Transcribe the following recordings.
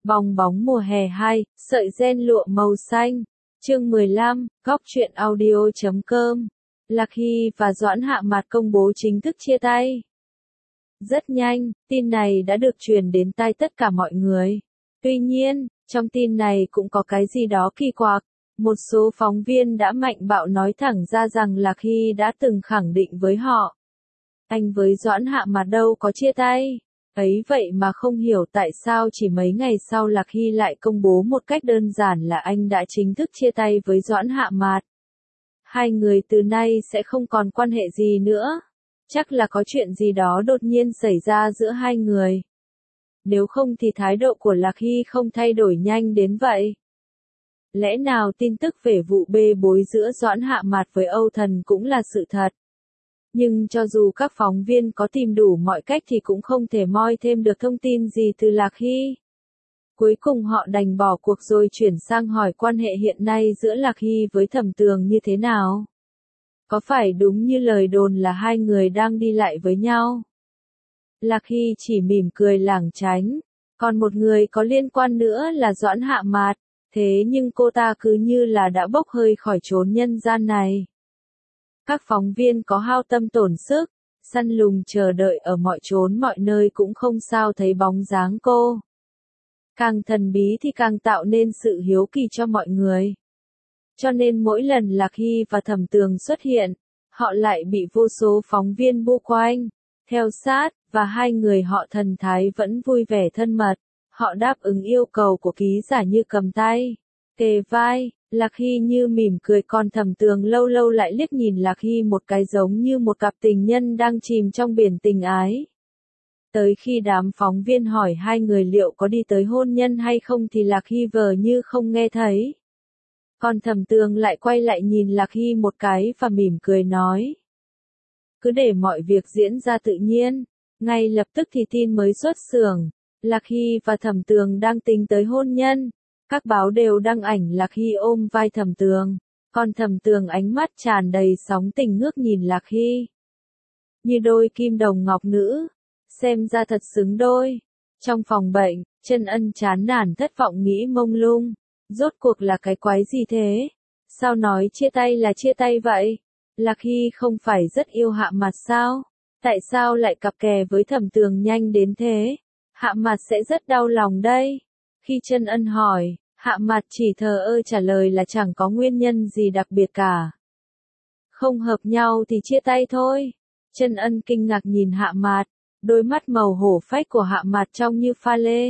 Bong bóng mùa hè 2, sợi ren lụa màu xanh. Chương 15, góc truyện audio.com. Lạc Hy và Doãn Hạ Mạt công bố chính thức chia tay. Rất nhanh, tin này đã được truyền đến tai tất cả mọi người. Tuy nhiên, trong tin này cũng có cái gì đó kỳ quặc. Một số phóng viên đã mạnh bạo nói thẳng ra rằng Lạc Hy đã từng khẳng định với họ. Anh với Doãn Hạ Mạt đâu có chia tay. Ấy vậy mà không hiểu tại sao chỉ mấy ngày sau Lạc Hy lại công bố một cách đơn giản là anh đã chính thức chia tay với Doãn Hạ Mạt. Hai người từ nay sẽ không còn quan hệ gì nữa. Chắc là có chuyện gì đó đột nhiên xảy ra giữa hai người. Nếu không thì thái độ của Lạc Hy không thay đổi nhanh đến vậy. Lẽ nào tin tức về vụ bê bối giữa Doãn Hạ Mạt với Âu Thần cũng là sự thật. Nhưng cho dù các phóng viên có tìm đủ mọi cách thì cũng không thể moi thêm được thông tin gì từ Lạc Hy. Cuối cùng họ đành bỏ cuộc rồi chuyển sang hỏi quan hệ hiện nay giữa Lạc Hy với Thẩm Tường như thế nào. Có phải đúng như lời đồn là hai người đang đi lại với nhau? Lạc Hy chỉ mỉm cười lảng tránh. Còn một người có liên quan nữa là Doãn Hạ Mạt, thế nhưng cô ta cứ như là đã bốc hơi khỏi chốn nhân gian này. Các phóng viên có hao tâm tổn sức, săn lùng chờ đợi ở mọi chốn mọi nơi cũng không sao thấy bóng dáng cô. Càng thần bí thì càng tạo nên sự hiếu kỳ cho mọi người. Cho nên mỗi lần Lạc Hy và Thẩm Tường xuất hiện, họ lại bị vô số phóng viên bu quanh, theo sát, và hai người họ thần thái vẫn vui vẻ thân mật. Họ đáp ứng yêu cầu của ký giả như cầm tay, kề vai. Lạc Hy như mỉm cười, còn Thẩm Tường lâu lâu lại liếc nhìn Lạc Hy một cái giống như một cặp tình nhân đang chìm trong biển tình ái. Tới khi đám phóng viên hỏi hai người liệu có đi tới hôn nhân hay không thì Lạc Hy vờ như không nghe thấy. Còn Thẩm Tường lại quay lại nhìn Lạc Hy một cái và mỉm cười nói. Cứ để mọi việc diễn ra tự nhiên. Ngay lập tức thì tin mới xuất xưởng. Lạc Hy và Thẩm Tường đang tính tới hôn nhân. Các báo đều đăng ảnh Lạc Hy ôm vai Thẩm Tường, còn Thẩm Tường ánh mắt tràn đầy sóng tình ngước nhìn Lạc Hy. Như đôi kim đồng ngọc nữ, xem ra thật xứng đôi. Trong phòng bệnh, Chân Ân chán nản thất vọng nghĩ mông lung, rốt cuộc là cái quái gì thế? Sao nói chia tay là chia tay vậy? Lạc Hy không phải rất yêu Hạ Mạt sao? Tại sao lại cặp kè với Thẩm Tường nhanh đến thế? Hạ Mạt sẽ rất đau lòng đây. Khi Chân Ân hỏi, Hạ Mạt chỉ thờ ơ trả lời là chẳng có nguyên nhân gì đặc biệt cả. Không hợp nhau thì chia tay thôi. Chân Ân kinh ngạc nhìn Hạ Mạt, đôi mắt màu hổ phách của Hạ Mạt trông như pha lê.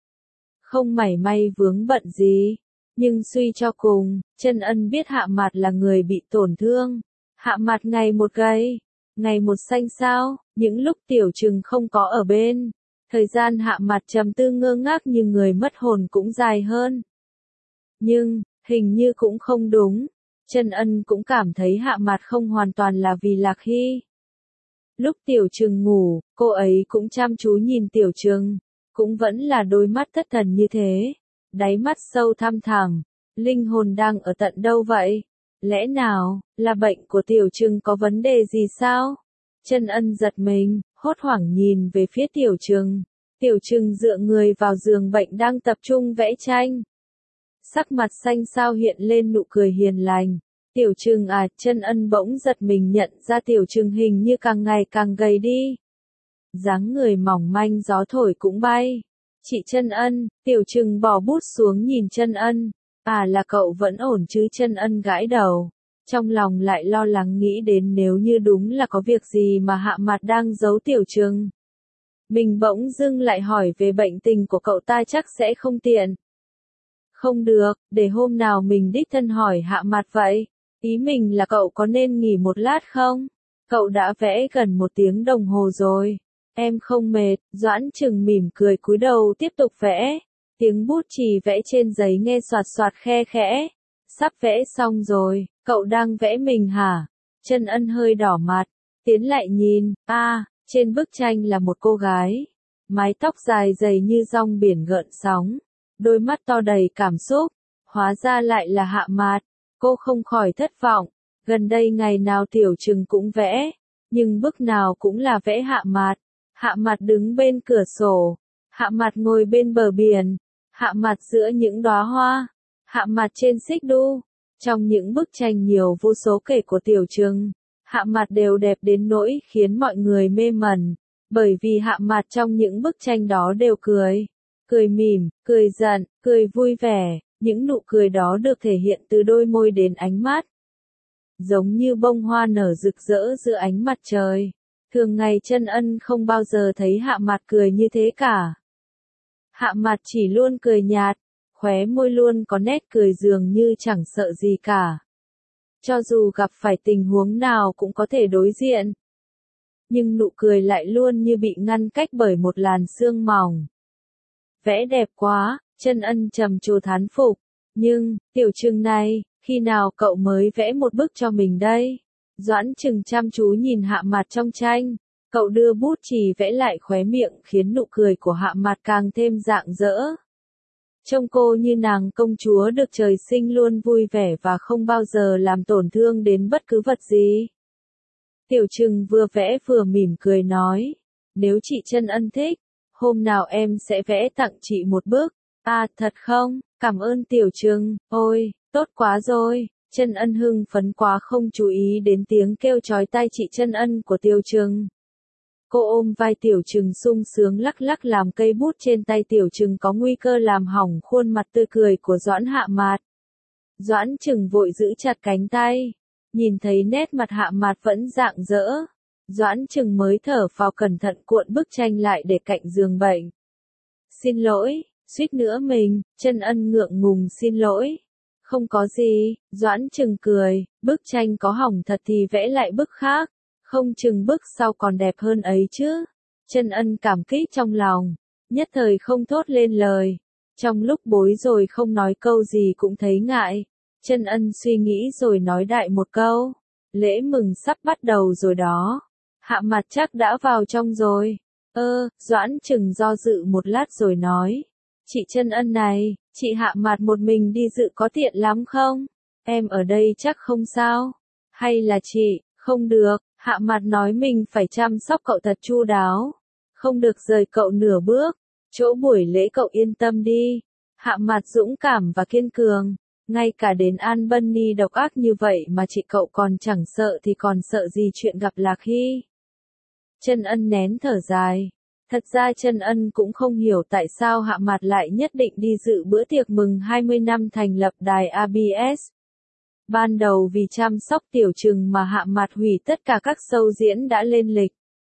Không mảy may vướng bận gì, nhưng suy cho cùng, Chân Ân biết Hạ Mạt là người bị tổn thương. Hạ Mạt ngày một gầy, ngày một xanh xao, những lúc Tiểu Trừng không có ở bên. Thời gian Hạ Mạt trầm tư ngơ ngác như người mất hồn cũng dài hơn. Nhưng, hình như cũng không đúng. Chân Ân cũng cảm thấy Hạ Mạt không hoàn toàn là vì Lạc Hy. Lúc Tiểu Trừng ngủ, cô ấy cũng chăm chú nhìn Tiểu Trừng, cũng vẫn là đôi mắt thất thần như thế. Đáy mắt sâu thăm thẳm, linh hồn đang ở tận đâu vậy? Lẽ nào, là bệnh của Tiểu Trừng có vấn đề gì sao? Chân Ân giật mình, hốt hoảng nhìn về phía Tiểu Trừng. Tiểu Trừng dựa người vào giường bệnh đang tập trung vẽ tranh. Sắc mặt xanh xao hiện lên nụ cười hiền lành. Tiểu Trừng à, Chân Ân bỗng giật mình nhận ra Tiểu Trừng hình như càng ngày càng gầy đi. Dáng người mỏng manh gió thổi cũng bay. Chị Chân Ân, Tiểu Trừng bỏ bút xuống nhìn Chân Ân. À, là cậu vẫn ổn chứ? Chân Ân gãi đầu. Trong lòng lại lo lắng nghĩ đến nếu như đúng là có việc gì mà Hạ Mạt đang giấu Tiểu Trừng. Mình bỗng dưng lại hỏi về bệnh tình của cậu ta chắc sẽ không tiện. Không được, để hôm nào mình đích thân hỏi Hạ Mạt vậy. Ý mình là cậu có nên nghỉ một lát không? Cậu đã vẽ gần 1 tiếng đồng hồ rồi. Em không mệt. Doãn Trừng mỉm cười cúi đầu tiếp tục vẽ. Tiếng bút chì vẽ trên giấy nghe xoạt xoạt khe khẽ. Sắp vẽ xong rồi, cậu đang vẽ mình hả? Chân Ân hơi đỏ mặt, tiến lại nhìn. Trên bức tranh là một cô gái. Mái tóc dài dày như dòng biển gợn sóng. Đôi mắt to đầy cảm xúc. Hóa ra lại là Hạ Mạt. Cô không khỏi thất vọng. Gần đây ngày nào Tiểu Trừng cũng vẽ. Nhưng bức nào cũng là vẽ Hạ Mạt. Hạ Mạt đứng bên cửa sổ. Hạ Mạt ngồi bên bờ biển. hạ mặt giữa những đóa hoa, hạ mặt trên xích đu. Trong những bức tranh nhiều vô số kể của Tiểu Trừng, hạ mặt đều đẹp đến nỗi khiến mọi người mê mẩn, bởi vì hạ mặt trong những bức tranh đó đều cười. Cười mỉm, cười giận, cười vui vẻ, những nụ cười đó được thể hiện từ đôi môi đến ánh mắt. Giống như bông hoa nở rực rỡ giữa ánh mặt trời. Thường ngày Chân Ân không bao giờ thấy hạ mặt cười như thế cả. Hạ mặt chỉ luôn cười nhạt, khóe môi luôn có nét cười dường như chẳng sợ gì cả. Cho dù gặp phải tình huống nào cũng có thể đối diện. Nhưng nụ cười lại luôn như bị ngăn cách bởi một làn sương mỏng. Vẽ đẹp quá, Chân Ân trầm trồ thán phục. Nhưng, Tiểu Trừng này, khi nào cậu mới vẽ một bức cho mình đây? Doãn Trừng chăm chú nhìn hạ mặt trong tranh. Cậu đưa bút chì vẽ lại khóe miệng khiến nụ cười của hạ mặt càng thêm rạng rỡ. Trông cô như nàng công chúa được trời sinh luôn vui vẻ và không bao giờ làm tổn thương đến bất cứ vật gì. Tiểu Trừng vừa vẽ vừa mỉm cười nói. Nếu chị Chân Ân thích, hôm nào em sẽ vẽ tặng chị một bức. À, thật không? Cảm ơn Tiểu Trừng, ôi, tốt quá rồi. Chân Ân hưng phấn quá không chú ý đến tiếng kêu chói tai chị Chân Ân của Tiểu Trừng. Cô ôm vai Tiểu Trừng sung sướng lắc lắc làm cây bút trên tay Tiểu Trừng có nguy cơ làm hỏng khuôn mặt tươi cười của Doãn Hạ Mạt. Doãn Trừng vội giữ chặt cánh tay. Nhìn thấy nét mặt Hạ Mạt vẫn rạng rỡ. Doãn Trừng mới thở phào cẩn thận cuộn bức tranh lại để cạnh giường bệnh. Xin lỗi, suýt nữa mình, Chân Ân ngượng ngùng xin lỗi. Không có gì, Doãn Trừng cười, bức tranh có hỏng thật thì vẽ lại bức khác. Không chừng bức sau còn đẹp hơn ấy chứ. Chân Ân cảm kích trong lòng, nhất thời không thốt lên lời. Trong lúc bối rồi không nói câu gì cũng thấy ngại. Chân Ân suy nghĩ rồi nói đại một câu. Lễ mừng sắp bắt đầu rồi đó. Hạ mặt chắc đã vào trong rồi. Doãn Trừng do dự một lát rồi nói. Chị Chân Ân này, chị Hạ mặt một mình đi dự có tiện lắm không? Em ở đây chắc không sao. Hay là chị, không được. Hạ mặt nói mình phải chăm sóc cậu thật chu đáo. Không được rời cậu nửa bước. Chỗ buổi lễ cậu yên tâm đi. Hạ mặt dũng cảm và kiên cường. Ngay cả đến An Bunny độc ác như vậy mà chị cậu còn chẳng sợ thì còn sợ gì chuyện gặp Lạc Hy. Chân Ân nén thở dài. Thật ra Chân Ân cũng không hiểu tại sao Hạ mặt lại nhất định đi dự bữa tiệc mừng 20 năm thành lập đài ABS. Ban đầu vì chăm sóc Tiểu Trừng mà Hạ mặt hủy tất cả các show diễn đã lên lịch.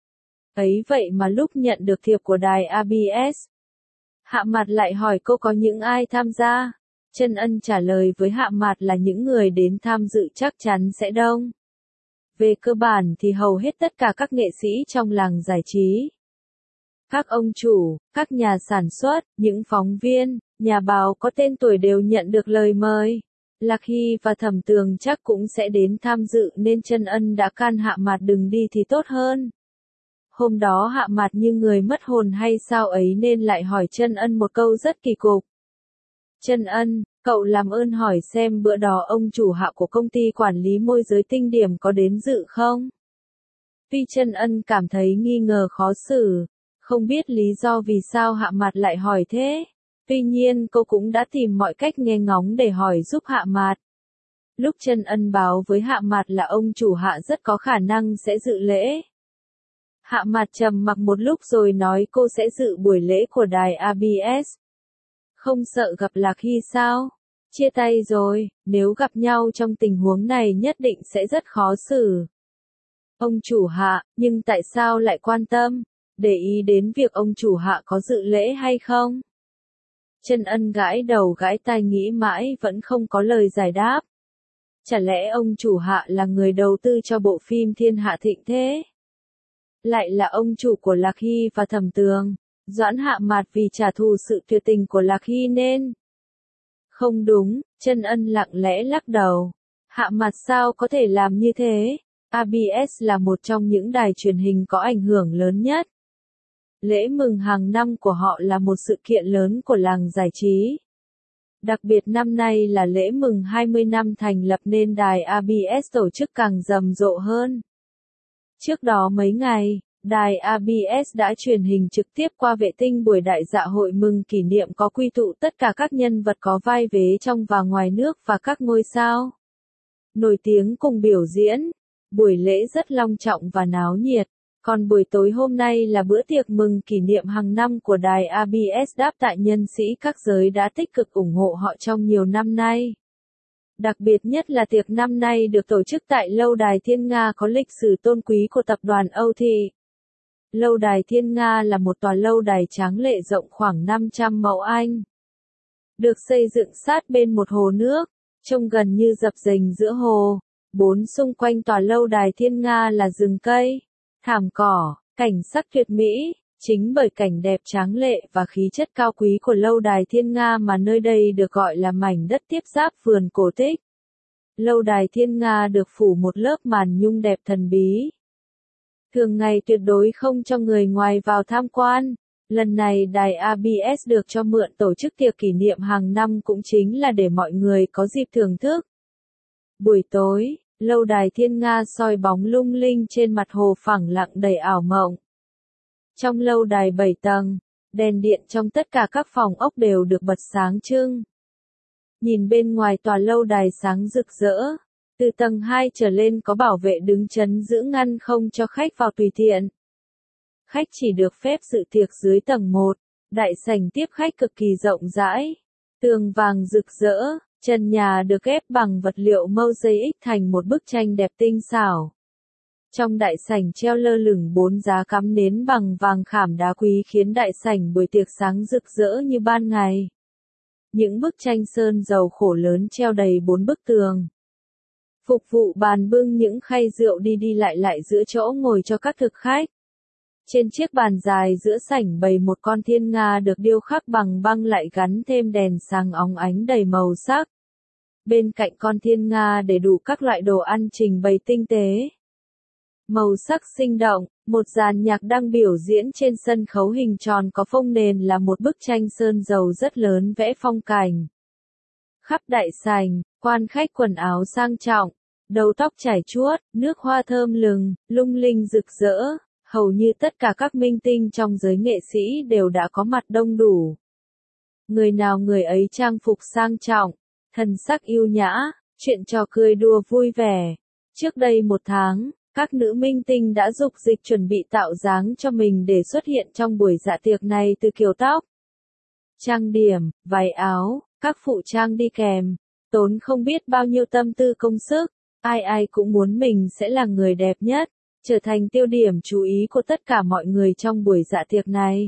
Ấy vậy mà lúc nhận được thiệp của đài ABS, Hạ mặt lại hỏi cô có những ai tham gia. Chân Ân trả lời với Hạ mặt là những người đến tham dự chắc chắn sẽ đông. Về cơ bản thì hầu hết tất cả các nghệ sĩ trong làng giải trí. Các ông chủ, các nhà sản xuất, những phóng viên, nhà báo có tên tuổi đều nhận được lời mời. Lạc Hy và Thẩm Tường chắc cũng sẽ đến tham dự nên Chân Ân đã can Hạ mặt đừng đi thì tốt hơn. Hôm đó Hạ mặt như người mất hồn hay sao ấy nên lại hỏi Chân Ân một câu rất kỳ cục. Chân Ân, cậu làm ơn hỏi xem bữa đó ông chủ Hạ của công ty quản lý môi giới Tinh Điểm có đến dự không? Tuy Chân Ân cảm thấy nghi ngờ khó xử, không biết lý do vì sao Hạ mặt lại hỏi thế. Tuy nhiên cô cũng đã tìm mọi cách nghe ngóng để hỏi giúp Hạ mặt. Lúc Chân Ân báo với Hạ mặt là ông chủ Hạ rất có khả năng sẽ dự lễ. Hạ mặt trầm mặc một lúc rồi nói cô sẽ dự buổi lễ của đài ABS. Không sợ gặp Lạc Hy sao? Chia tay rồi, nếu gặp nhau trong tình huống này nhất định sẽ rất khó xử. Ông chủ Hạ, nhưng tại sao lại quan tâm, để ý đến việc ông chủ Hạ có dự lễ hay không? Chân Ân gãi đầu gãi tai nghĩ mãi vẫn không có lời giải đáp. Chả lẽ ông chủ Hạ là người đầu tư cho bộ phim Thiên Hạ Thịnh thế? Lại là ông chủ của Lạc Hy và Thẩm Tường. Doãn Hạ mặt vì trả thù sự tuyệt tình của Lạc Hy nên. Không đúng, Chân Ân lặng lẽ lắc đầu. Hạ mặt sao có thể làm như thế? ABS là một trong những đài truyền hình có ảnh hưởng lớn nhất. Lễ mừng hàng năm của họ là một sự kiện lớn của làng giải trí. Đặc biệt năm nay là lễ mừng 20 năm thành lập nên đài ABS tổ chức càng rầm rộ hơn. Trước đó mấy ngày, Đài ABS đã truyền hình trực tiếp qua vệ tinh buổi đại dạ hội mừng kỷ niệm có quy tụ tất cả các nhân vật có vai vế trong và ngoài nước và các ngôi sao nổi tiếng cùng biểu diễn. Buổi lễ rất long trọng và náo nhiệt. Còn buổi tối hôm nay là bữa tiệc mừng kỷ niệm hàng năm của đài ABS đáp tại nhân sĩ các giới đã tích cực ủng hộ họ trong nhiều năm nay. Đặc biệt nhất là tiệc năm nay được tổ chức tại Lâu đài Thiên Nga có lịch sử tôn quý của tập đoàn Âu Thị. Lâu đài Thiên Nga là một tòa lâu đài tráng lệ rộng khoảng 500 mẫu Anh. Được xây dựng sát bên một hồ nước, trông gần như dập dềnh giữa hồ. Bốn xung quanh tòa lâu đài Thiên Nga là rừng cây, thảm cỏ, cảnh sắc tuyệt mỹ. Chính bởi cảnh đẹp tráng lệ và khí chất cao quý của lâu đài Thiên Nga mà nơi đây được gọi là mảnh đất tiếp giáp vườn cổ tích. Lâu đài Thiên Nga được phủ một lớp màn nhung đẹp thần bí. Thường ngày tuyệt đối không cho người ngoài vào tham quan. Lần này đài ABS được cho mượn tổ chức tiệc kỷ niệm hàng năm cũng chính là để mọi người có dịp thưởng thức. Buổi tối, lâu đài Thiên Nga soi bóng lung linh trên mặt hồ phẳng lặng đầy ảo mộng. Trong lâu đài 7 tầng, đèn điện trong tất cả các phòng ốc đều được bật sáng trưng. Nhìn bên ngoài tòa lâu đài sáng rực rỡ, từ tầng 2 trở lên có bảo vệ đứng chắn giữ ngăn không cho khách vào tùy tiện. Khách chỉ được phép dự tiệc dưới tầng 1, đại sảnh tiếp khách cực kỳ rộng rãi, tường vàng rực rỡ, trần nhà được ép bằng vật liệu mosaic thành một bức tranh đẹp tinh xảo. Trong đại sảnh treo lơ lửng 4 giá cắm nến bằng vàng khảm đá quý khiến đại sảnh buổi tiệc sáng rực rỡ như ban ngày. Những bức tranh sơn dầu khổ lớn treo đầy 4 bức tường. Phục vụ bàn bưng những khay rượu đi đi lại lại giữa chỗ ngồi cho các thực khách. Trên chiếc bàn dài giữa sảnh bày một con thiên nga được điêu khắc bằng băng lại gắn thêm đèn sáng óng ánh đầy màu sắc. Bên cạnh con thiên nga để đủ các loại đồ ăn trình bày tinh tế. Màu sắc sinh động, một dàn nhạc đang biểu diễn trên sân khấu hình tròn có phông nền là một bức tranh sơn dầu rất lớn vẽ phong cảnh. Khắp đại sảnh, quan khách quần áo sang trọng, đầu tóc chải chuốt, nước hoa thơm lừng, lung linh rực rỡ, hầu như tất cả các minh tinh trong giới nghệ sĩ đều đã có mặt đông đủ. Người nào người ấy trang phục sang trọng, thần sắc yêu nhã, chuyện trò cười đùa vui vẻ. Trước đây 1 tháng, các nữ minh tinh đã dục dịch chuẩn bị tạo dáng cho mình để xuất hiện trong buổi dạ tiệc này từ kiểu tóc, trang điểm, váy áo, các phụ trang đi kèm, tốn không biết bao nhiêu tâm tư công sức, ai ai cũng muốn mình sẽ là người đẹp nhất, trở thành tiêu điểm chú ý của tất cả mọi người trong buổi dạ tiệc này.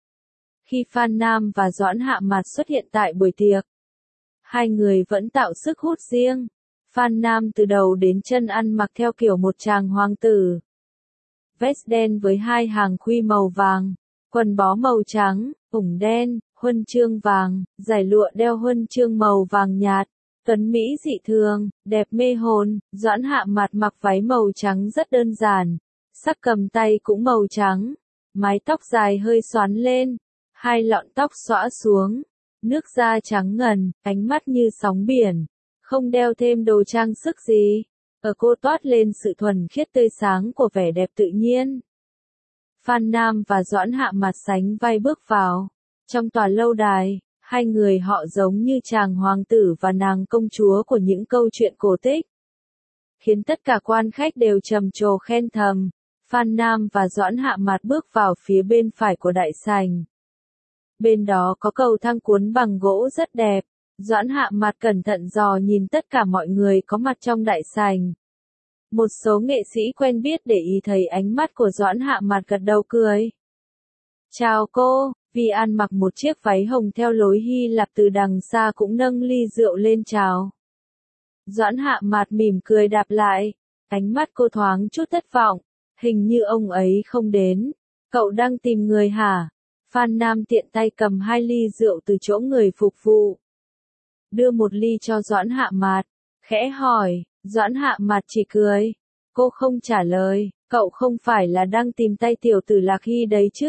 Khi Phan Nam và Doãn Hạ Mạt xuất hiện tại buổi tiệc, hai người vẫn tạo sức hút riêng. Phan Nam từ đầu đến chân ăn mặc theo kiểu một chàng hoàng tử. Vest đen với 2 hàng khuy màu vàng, quần bó màu trắng, ủng đen, huân chương vàng, giải lụa đeo huân chương màu vàng nhạt. Tuấn Mỹ dị thường, đẹp mê hồn. Doãn Hạ Mạt mặc váy màu trắng rất đơn giản, sắc cầm tay cũng màu trắng, mái tóc dài hơi xoắn lên, 2 lọn tóc xõa xuống, nước da trắng ngần, ánh mắt như sóng biển. Không đeo thêm đồ trang sức gì, ở cô toát lên sự thuần khiết tươi sáng của vẻ đẹp tự nhiên. Phan Nam và Doãn Hạ Mạt sánh vai bước vào. Trong tòa lâu đài, hai người họ giống như chàng hoàng tử và nàng công chúa của những câu chuyện cổ tích. Khiến tất cả quan khách đều trầm trồ khen thầm. Phan Nam và Doãn Hạ Mạt bước vào phía bên phải của đại sảnh. Bên đó có cầu thang cuốn bằng gỗ rất đẹp. Doãn Hạ Mạt cẩn thận dò nhìn tất cả mọi người có mặt trong đại sảnh. Một số nghệ sĩ quen biết để ý thấy ánh mắt của Doãn Hạ Mạt gật đầu cười. Chào cô, Vi An mặc một chiếc váy hồng theo lối Hy Lạp từ đằng xa cũng nâng ly rượu lên chào. Doãn Hạ Mạt mỉm cười đáp lại, ánh mắt cô thoáng chút thất vọng, hình như ông ấy không đến. Cậu đang tìm người hả? Phan Nam tiện tay cầm 2 ly rượu từ chỗ người phục vụ. Đưa một ly cho Doãn Hạ Mạt, khẽ hỏi. Doãn Hạ Mạt chỉ cười. Cô không trả lời, cậu không phải là đang tìm tay tiểu tử Lạc Hy đấy chứ?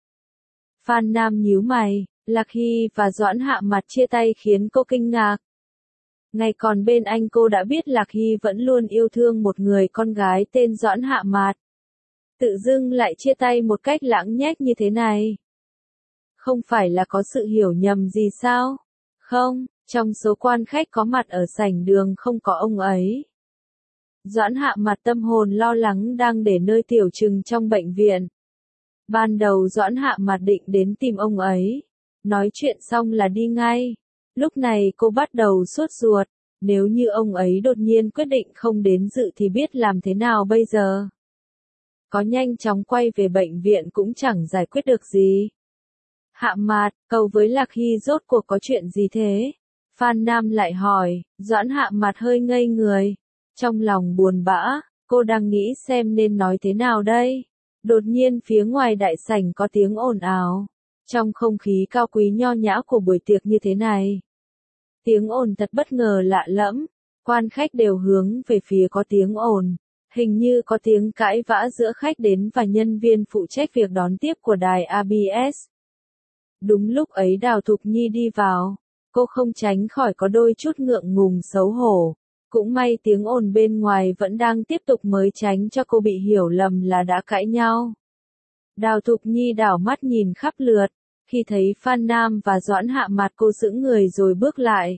Phan Nam nhíu mày, Lạc Hy và Doãn Hạ Mạt chia tay khiến cô kinh ngạc. Ngày còn bên anh cô đã biết Lạc Hy vẫn luôn yêu thương một người con gái tên Doãn Hạ Mạt. Tự dưng lại chia tay một cách lãng nhách như thế này. Không phải là có sự hiểu nhầm gì sao? Không, trong số quan khách có mặt ở sảnh đường không có ông ấy. Doãn Hạ mặt tâm hồn lo lắng đang để nơi tiểu trừng trong bệnh viện. Ban đầu Doãn Hạ mặt định đến tìm ông ấy. Nói chuyện xong là đi ngay. Lúc này cô bắt đầu sốt ruột. Nếu như ông ấy đột nhiên quyết định không đến dự thì biết làm thế nào bây giờ? Có nhanh chóng quay về bệnh viện cũng chẳng giải quyết được gì. Hạ Mạt, cậu với Lạc Hy rốt cuộc có chuyện gì thế? Phan Nam lại hỏi, Doãn Hạ Mạt hơi ngây người. Trong lòng buồn bã, cô đang nghĩ xem nên nói thế nào đây? Đột nhiên phía ngoài đại sảnh có tiếng ồn ào. Trong không khí cao quý nho nhã của buổi tiệc như thế này. Tiếng ồn thật bất ngờ lạ lẫm. Quan khách đều hướng về phía có tiếng ồn. Hình như có tiếng cãi vã giữa khách đến và nhân viên phụ trách việc đón tiếp của đài ABS. Đúng lúc ấy Đào Thục Nhi đi vào. Cô không tránh khỏi có đôi chút ngượng ngùng xấu hổ. Cũng may tiếng ồn bên ngoài vẫn đang tiếp tục mới tránh cho cô bị hiểu lầm là đã cãi nhau. Đào Thục Nhi đảo mắt nhìn khắp lượt. Khi thấy Phan Nam và Doãn Hạ Mạt cô sững người rồi bước lại.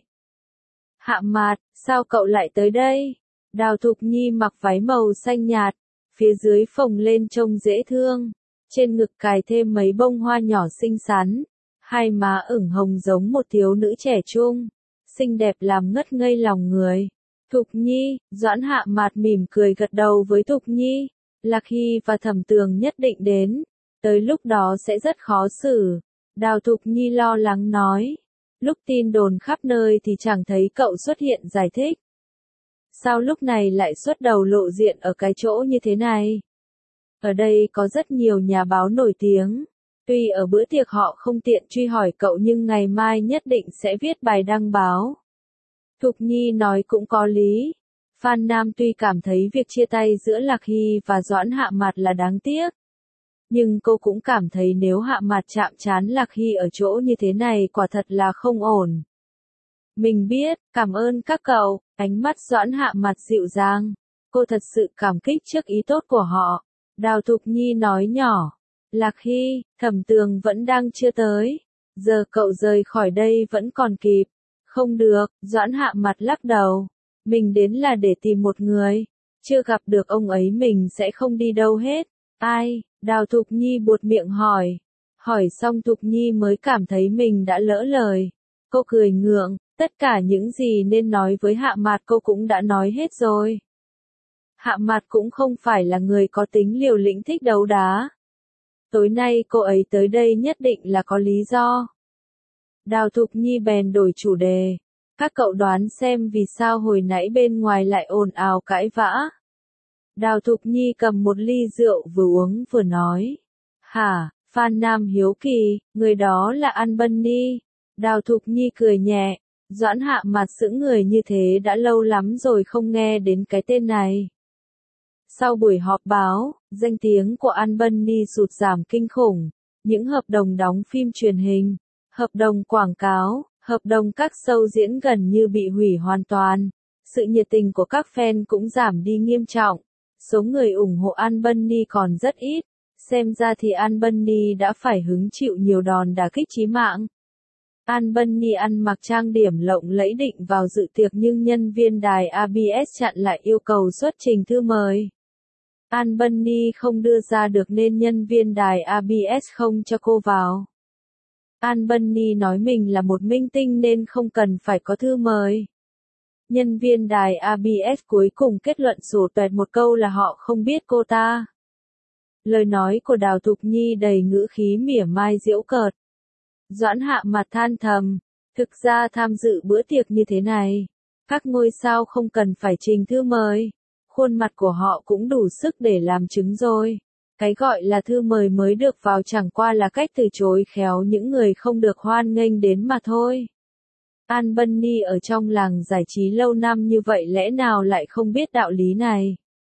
Hạ Mạt, sao cậu lại tới đây? Đào Thục Nhi mặc váy màu xanh nhạt. Phía dưới phồng lên trông dễ thương. Trên ngực cài thêm mấy bông hoa nhỏ xinh xắn. Hai má ửng hồng giống một thiếu nữ trẻ trung. Xinh đẹp làm ngất ngây lòng người. Thục Nhi, Doãn Hạ Mạt mỉm cười gật đầu với Thục Nhi. Lạc Hy và Thẩm Tường nhất định đến. Tới lúc đó sẽ rất khó xử. Đào Thục Nhi lo lắng nói. Lúc tin đồn khắp nơi thì chẳng thấy cậu xuất hiện giải thích. Sao lúc này lại xuất đầu lộ diện ở cái chỗ như thế này? Ở đây có rất nhiều nhà báo nổi tiếng. Tuy ở bữa tiệc họ không tiện truy hỏi cậu nhưng ngày mai nhất định sẽ viết bài đăng báo. Thục Nhi nói cũng có lý. Phan Nam tuy cảm thấy việc chia tay giữa Lạc Hy và Doãn Hạ Mạt là đáng tiếc. Nhưng cô cũng cảm thấy nếu Hạ Mạt chạm trán Lạc Hy ở chỗ như thế này quả thật là không ổn. Mình biết, cảm ơn các cậu, ánh mắt Doãn Hạ Mạt dịu dàng. Cô thật sự cảm kích trước ý tốt của họ. Đào Thục Nhi nói nhỏ. Lạc Hy, Thẩm Tường vẫn đang chưa tới. Giờ cậu rời khỏi đây vẫn còn kịp. Không được, Doãn Hạ Mạt lắc đầu. Mình đến là để tìm một người. Chưa gặp được ông ấy mình sẽ không đi đâu hết. Ai? Đào Thục Nhi buột miệng hỏi. Hỏi xong Thục Nhi mới cảm thấy mình đã lỡ lời. Cô cười ngượng, tất cả những gì nên nói với Hạ Mạt cô cũng đã nói hết rồi. Hạ Mạt cũng không phải là người có tính liều lĩnh thích đấu đá. Tối nay cô ấy tới đây nhất định là có lý do. Đào Thục Nhi bèn đổi chủ đề. Các cậu đoán xem vì sao hồi nãy bên ngoài lại ồn ào cãi vã. Đào Thục Nhi cầm một ly rượu vừa uống vừa nói. Hả, Phan Nam hiếu kỳ, người đó là An Bân Ni. Đào Thục Nhi cười nhẹ. Doãn Hạ Mạt sững người như thế đã lâu lắm rồi không nghe đến cái tên này. Sau buổi họp báo, danh tiếng của An Bân Ni sụt giảm kinh khủng. Những hợp đồng đóng phim truyền hình, hợp đồng quảng cáo, hợp đồng các show diễn gần như bị hủy hoàn toàn. Sự nhiệt tình của các fan cũng giảm đi nghiêm trọng. Số người ủng hộ An Bân Ni còn rất ít. Xem ra thì An Bân Ni đã phải hứng chịu nhiều đòn đả kích chí mạng. An Bân Ni ăn mặc trang điểm lộng lẫy định vào dự tiệc nhưng nhân viên đài ABS chặn lại yêu cầu xuất trình thư mời. An Bân Ni không đưa ra được nên nhân viên đài ABS không cho cô vào. An Bân Ni nói mình là một minh tinh nên không cần phải có thư mời. Nhân viên đài ABS cuối cùng kết luận sổ tuẹt một câu là họ không biết cô ta. Lời nói của Đào Thục Nhi đầy ngữ khí mỉa mai giễu cợt. Doãn Hạ Mạt than thầm, thực ra tham dự bữa tiệc như thế này, các ngôi sao không cần phải trình thư mời. Khuôn mặt của họ cũng đủ sức để làm chứng rồi. Cái gọi là thư mời mới được vào chẳng qua là cách từ chối khéo những người không được hoan nghênh đến mà thôi. An Bân Ni ở trong làng giải trí lâu năm như vậy lẽ nào lại không biết đạo lý này?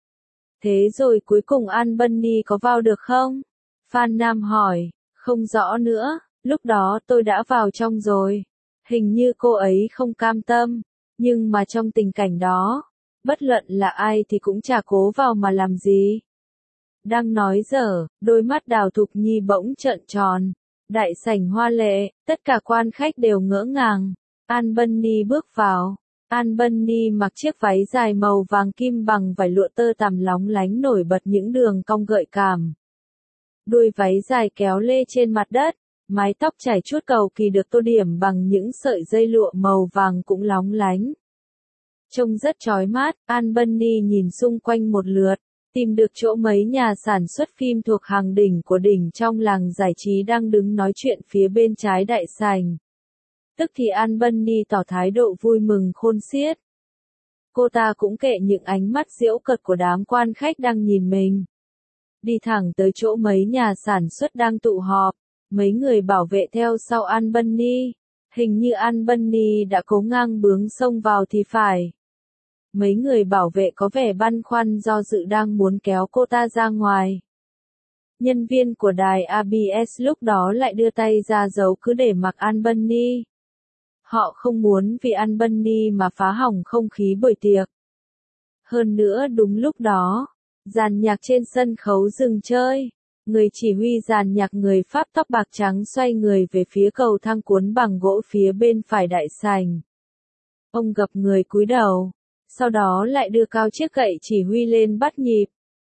Thế rồi cuối cùng An Bân Ni có vào được không? Phan Nam hỏi, không rõ nữa, lúc đó tôi đã vào trong rồi. Hình như cô ấy không cam tâm, nhưng mà trong tình cảnh đó, bất luận là ai thì cũng chả cố vào mà làm gì. Đang nói dở, đôi mắt Đào Thục Nhi bỗng trợn tròn. Đại sảnh hoa lệ, tất cả quan khách đều ngỡ ngàng. An Bunny bước vào. An Bunny mặc chiếc váy dài màu vàng kim bằng vải lụa tơ tằm lóng lánh nổi bật những đường cong gợi cảm. Đuôi váy dài kéo lê trên mặt đất, mái tóc chảy chuốt cầu kỳ được tô điểm bằng những sợi dây lụa màu vàng cũng lóng lánh. Trông rất chói mắt, An Bunny nhìn xung quanh một lượt, tìm được chỗ mấy nhà sản xuất phim thuộc hàng đỉnh của đỉnh trong làng giải trí đang đứng nói chuyện phía bên trái đại sảnh. Tức thì An Bunny tỏ thái độ vui mừng khôn xiết. Cô ta cũng kệ những ánh mắt giễu cợt của đám quan khách đang nhìn mình. Đi thẳng tới chỗ mấy nhà sản xuất đang tụ họp, mấy người bảo vệ theo sau An Bunny. Hình như An Bunny đã cố ngang bướng xông vào thì phải. Mấy người bảo vệ có vẻ băn khoăn do dự đang muốn kéo cô ta ra ngoài. Nhân viên của đài ABS lúc đó lại đưa tay ra giấu cứ để mặc An Bunny. Họ không muốn vì An Bunny mà phá hỏng không khí buổi tiệc. Hơn nữa đúng lúc đó, dàn nhạc trên sân khấu dừng chơi. Người chỉ huy dàn nhạc người Pháp tóc bạc trắng xoay người về phía cầu thang cuốn bằng gỗ phía bên phải đại sảnh. Ông gập người cúi đầu, sau đó lại đưa cao chiếc gậy chỉ huy lên bắt nhịp.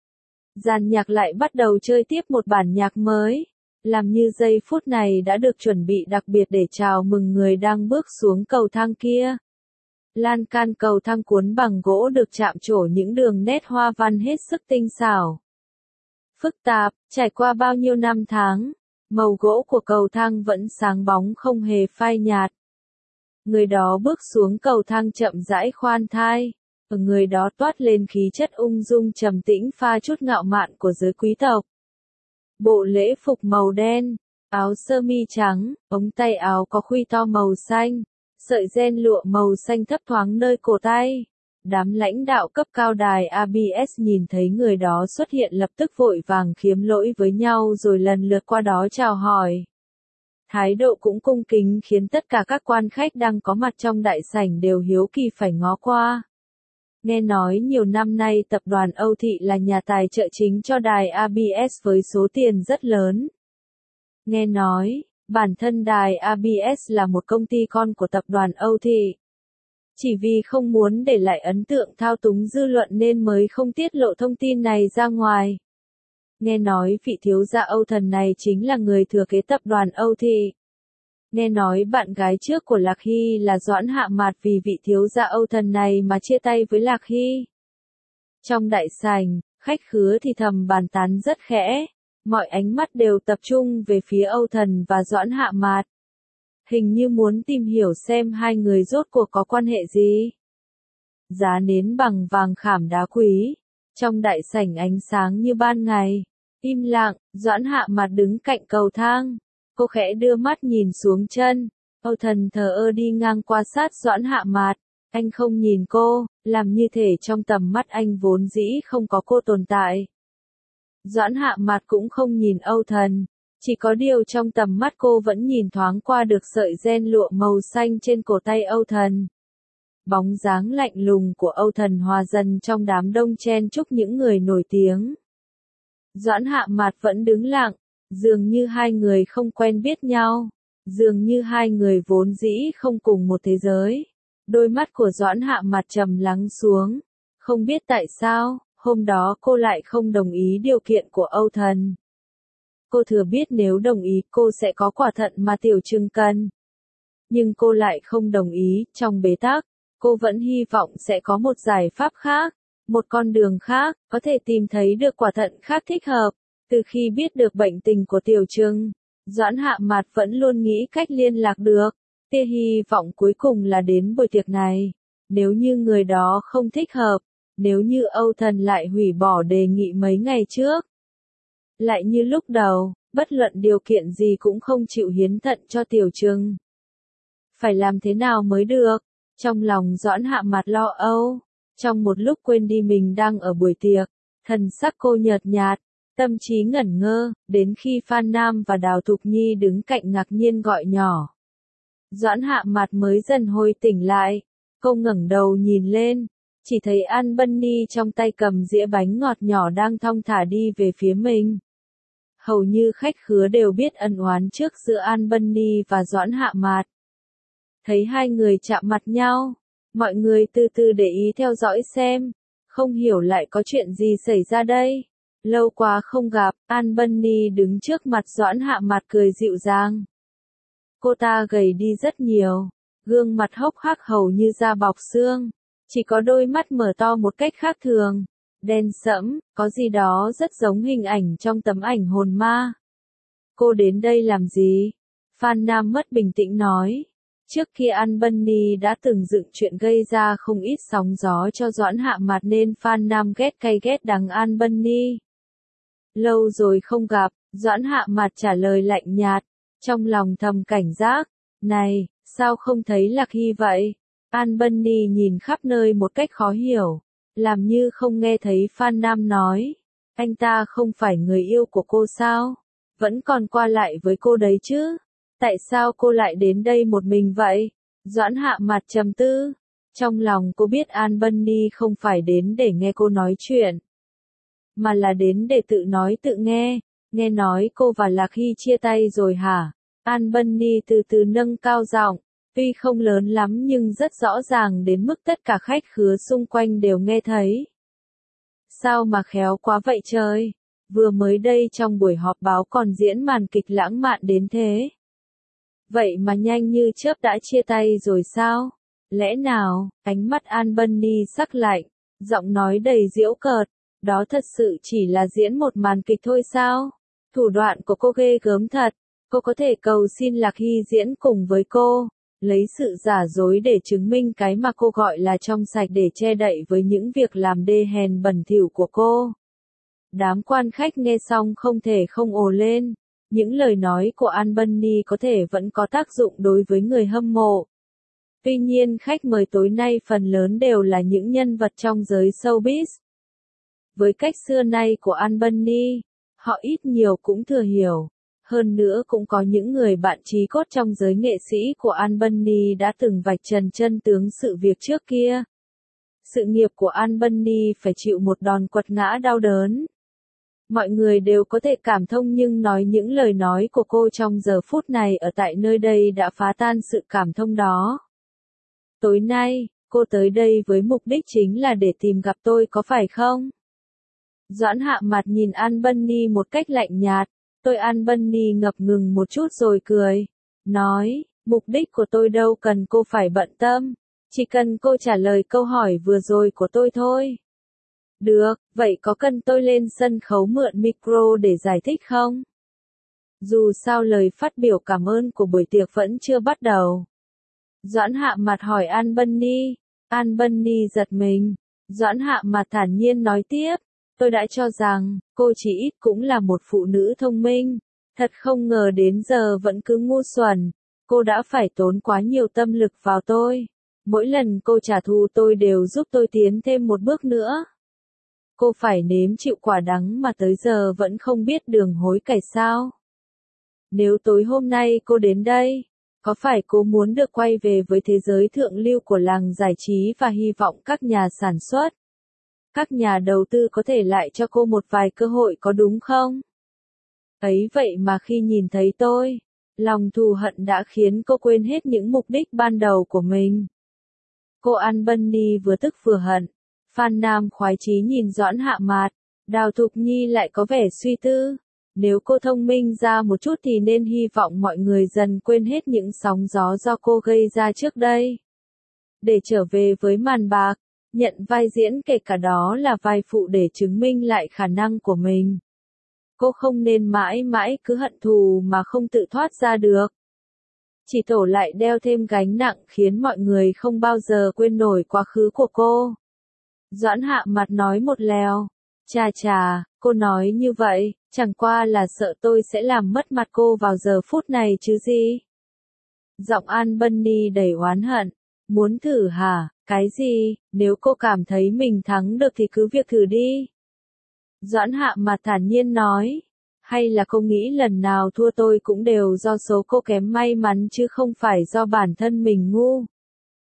Dàn nhạc lại bắt đầu chơi tiếp một bản nhạc mới, làm như giây phút này đã được chuẩn bị đặc biệt để chào mừng người đang bước xuống cầu thang kia. Lan can cầu thang cuốn bằng gỗ được chạm trổ những đường nét hoa văn hết sức tinh xảo. Phức tạp, trải qua bao nhiêu năm tháng, màu gỗ của cầu thang vẫn sáng bóng không hề phai nhạt. Người đó bước xuống cầu thang chậm rãi khoan thai, ở người đó toát lên khí chất ung dung trầm tĩnh pha chút ngạo mạn của giới quý tộc. Bộ lễ phục màu đen, áo sơ mi trắng, ống tay áo có khuy to màu xanh, sợi ren lụa màu xanh thấp thoáng nơi cổ tay. Đám lãnh đạo cấp cao đài ABS nhìn thấy người đó xuất hiện lập tức vội vàng khiếm lỗi với nhau rồi lần lượt qua đó chào hỏi. Thái độ cũng cung kính khiến tất cả các quan khách đang có mặt trong đại sảnh đều hiếu kỳ phải ngó qua. Nghe nói nhiều năm nay tập đoàn Âu Thị là nhà tài trợ chính cho đài ABS với số tiền rất lớn. Nghe nói, bản thân đài ABS là một công ty con của tập đoàn Âu Thị. Chỉ vì không muốn để lại ấn tượng thao túng dư luận nên mới không tiết lộ thông tin này ra ngoài. Nghe nói vị thiếu gia Âu Thần này chính là người thừa kế tập đoàn Âu Thị. Nghe nói bạn gái trước của Lạc Hy là Doãn Hạ Mạt vì vị thiếu gia Âu Thần này mà chia tay với Lạc Hy. Trong đại sảnh, khách khứa thì thầm bàn tán rất khẽ, mọi ánh mắt đều tập trung về phía Âu Thần và Doãn Hạ Mạt. Hình như muốn tìm hiểu xem hai người rốt cuộc có quan hệ gì. Giá nến bằng vàng khảm đá quý, trong đại sảnh ánh sáng như ban ngày. Im lặng, Doãn Hạ Mạt đứng cạnh cầu thang. Cô khẽ đưa mắt nhìn xuống chân. Âu Thần thờ ơ đi ngang qua sát Doãn Hạ Mạt. Anh không nhìn cô, làm như thể trong tầm mắt anh vốn dĩ không có cô tồn tại. Doãn Hạ Mạt cũng không nhìn Âu Thần. Chỉ có điều trong tầm mắt cô vẫn nhìn thoáng qua được sợi ren lụa màu xanh trên cổ tay Âu Thần. Bóng dáng lạnh lùng của Âu Thần hòa dần trong đám đông chen chúc những người nổi tiếng. Doãn Hạ Mạt vẫn đứng lặng, dường như hai người không quen biết nhau, dường như hai người vốn dĩ không cùng một thế giới. Đôi mắt của Doãn Hạ Mạt trầm lắng xuống, không biết tại sao, hôm đó cô lại không đồng ý điều kiện của Âu Thần. Cô thừa biết nếu đồng ý cô sẽ có quả thận mà Tiểu Trừng cần. Nhưng cô lại không đồng ý, trong bế tắc, cô vẫn hy vọng sẽ có một giải pháp khác, một con đường khác, có thể tìm thấy được quả thận khác thích hợp. Từ khi biết được bệnh tình của Tiểu Trừng, Doãn Hạ Mạt vẫn luôn nghĩ cách liên lạc được. Tia hy vọng cuối cùng là đến buổi tiệc này. Nếu như người đó không thích hợp, nếu như Âu Thần lại hủy bỏ đề nghị mấy ngày trước. Lại như lúc đầu, bất luận điều kiện gì cũng không chịu hiến thận cho Tiểu Trừng. Phải làm thế nào mới được? Trong lòng Doãn Hạ Mạt lo âu. Trong một lúc quên đi mình đang ở buổi tiệc, thần sắc cô nhợt nhạt, tâm trí ngẩn ngơ, đến khi Phan Nam và Đào Thục Nhi đứng cạnh ngạc nhiên gọi nhỏ. Doãn Hạ Mạt mới dần hồi tỉnh lại, cô ngẩng đầu nhìn lên, chỉ thấy An Bunny trong tay cầm dĩa bánh ngọt nhỏ đang thong thả đi về phía mình. Hầu như khách khứa đều biết ân oán trước giữa An Bunny và Doãn Hạ Mạt. Thấy hai người chạm mặt nhau, mọi người từ từ để ý theo dõi xem, không hiểu lại có chuyện gì xảy ra đây. Lâu quá không gặp, An Bunny đứng trước mặt Doãn Hạ Mạt cười dịu dàng. Cô ta gầy đi rất nhiều, gương mặt hốc hác hầu như da bọc xương, chỉ có đôi mắt mở to một cách khác thường, đen sẫm, có gì đó rất giống hình ảnh trong tấm ảnh hồn ma. Cô đến đây làm gì? Phan Nam mất bình tĩnh nói. Trước kia An Bunny đã từng dựng chuyện gây ra không ít sóng gió cho Doãn Hạ Mạt nên Phan Nam ghét cay ghét đắng An Bunny. Lâu rồi không gặp, Doãn Hạ Mạt trả lời lạnh nhạt, trong lòng thầm cảnh giác. Này, sao không thấy Lạc Hy vậy? An Bunny nhìn khắp nơi một cách khó hiểu, làm như không nghe thấy Phan Nam nói. Anh ta không phải người yêu của cô sao? Vẫn còn qua lại với cô đấy chứ? Tại sao cô lại đến đây một mình vậy? Doãn Hạ Mạt trầm tư. Trong lòng cô biết An Bunny không phải đến để nghe cô nói chuyện, mà là đến để tự nói tự nghe. Nghe nói cô và Lạc Hy chia tay rồi hả? An Bunny từ từ nâng cao giọng, tuy không lớn lắm nhưng rất rõ ràng đến mức tất cả khách khứa xung quanh đều nghe thấy. Sao mà khéo quá vậy trời? Vừa mới đây trong buổi họp báo còn diễn màn kịch lãng mạn đến thế. Vậy mà nhanh như chớp đã chia tay rồi sao? Lẽ nào? Ánh mắt An Bunny sắc lạnh, giọng nói đầy giễu cợt. Đó thật sự chỉ là diễn một màn kịch thôi sao? Thủ đoạn của cô ghê gớm thật. Cô có thể cầu xin Lạc Hy diễn cùng với cô, lấy sự giả dối để chứng minh cái mà cô gọi là trong sạch để che đậy với những việc làm đê hèn bẩn thỉu của cô. Đám quan khách nghe xong không thể không ồ lên. Những lời nói của An Bunny có thể vẫn có tác dụng đối với người hâm mộ. Tuy nhiên khách mời tối nay phần lớn đều là những nhân vật trong giới showbiz. Với cách xưa nay của An Bunny, họ ít nhiều cũng thừa hiểu. Hơn nữa cũng có những người bạn chí cốt trong giới nghệ sĩ của An Bunny đã từng vạch trần chân tướng sự việc trước kia. Sự nghiệp của An Bunny phải chịu một đòn quật ngã đau đớn. Mọi người đều có thể cảm thông nhưng nói những lời nói của cô trong giờ phút này ở tại nơi đây đã phá tan sự cảm thông đó. Tối nay, cô tới đây với mục đích chính là để tìm gặp tôi có phải không? Doãn Hạ Mạt nhìn An Bunny một cách lạnh nhạt. Tôi An Bunny ngập ngừng một chút rồi cười. Nói, mục đích của tôi đâu cần cô phải bận tâm. Chỉ cần cô trả lời câu hỏi vừa rồi của tôi thôi. Được, vậy có cần tôi lên sân khấu mượn micro để giải thích không? Dù sao lời phát biểu cảm ơn của buổi tiệc vẫn chưa bắt đầu. Doãn Hạ Mạt hỏi An Bunny. An Bunny giật mình. Doãn Hạ Mạt thản nhiên nói tiếp. Tôi đã cho rằng, cô chỉ ít cũng là một phụ nữ thông minh. Thật không ngờ đến giờ vẫn cứ ngu xuẩn. Cô đã phải tốn quá nhiều tâm lực vào tôi. Mỗi lần cô trả thù tôi đều giúp tôi tiến thêm một bước nữa. Cô phải nếm chịu quả đắng mà tới giờ vẫn không biết đường hối cải sao. Nếu tối hôm nay cô đến đây, có phải cô muốn được quay về với thế giới thượng lưu của làng giải trí và hy vọng các nhà sản xuất, các nhà đầu tư có thể lại cho cô một vài cơ hội có đúng không? Ấy vậy mà khi nhìn thấy tôi, lòng thù hận đã khiến cô quên hết những mục đích ban đầu của mình. Cô An Bunny vừa tức vừa hận. Phan Nam khoái chí nhìn Doãn Hạ Mạt. Đào Thục Nhi lại có vẻ suy tư. Nếu cô thông minh ra một chút thì nên hy vọng mọi người dần quên hết những sóng gió do cô gây ra trước đây. Để trở về với màn bạc, nhận vai diễn kể cả đó là vai phụ để chứng minh lại khả năng của mình. Cô không nên mãi mãi cứ hận thù mà không tự thoát ra được. Chỉ tổ lại đeo thêm gánh nặng khiến mọi người không bao giờ quên nổi quá khứ của cô. Doãn Hạ Mạt nói một lèo. Chà chà, cô nói như vậy, chẳng qua là sợ tôi sẽ làm mất mặt cô vào giờ phút này chứ gì. Giọng An Bunny đầy oán hận. Muốn thử hả? Cái gì? Nếu cô cảm thấy mình thắng được thì cứ việc thử đi. Doãn Hạ Mạt thản nhiên nói. Hay là cô nghĩ lần nào thua tôi cũng đều do số cô kém may mắn chứ không phải do bản thân mình ngu?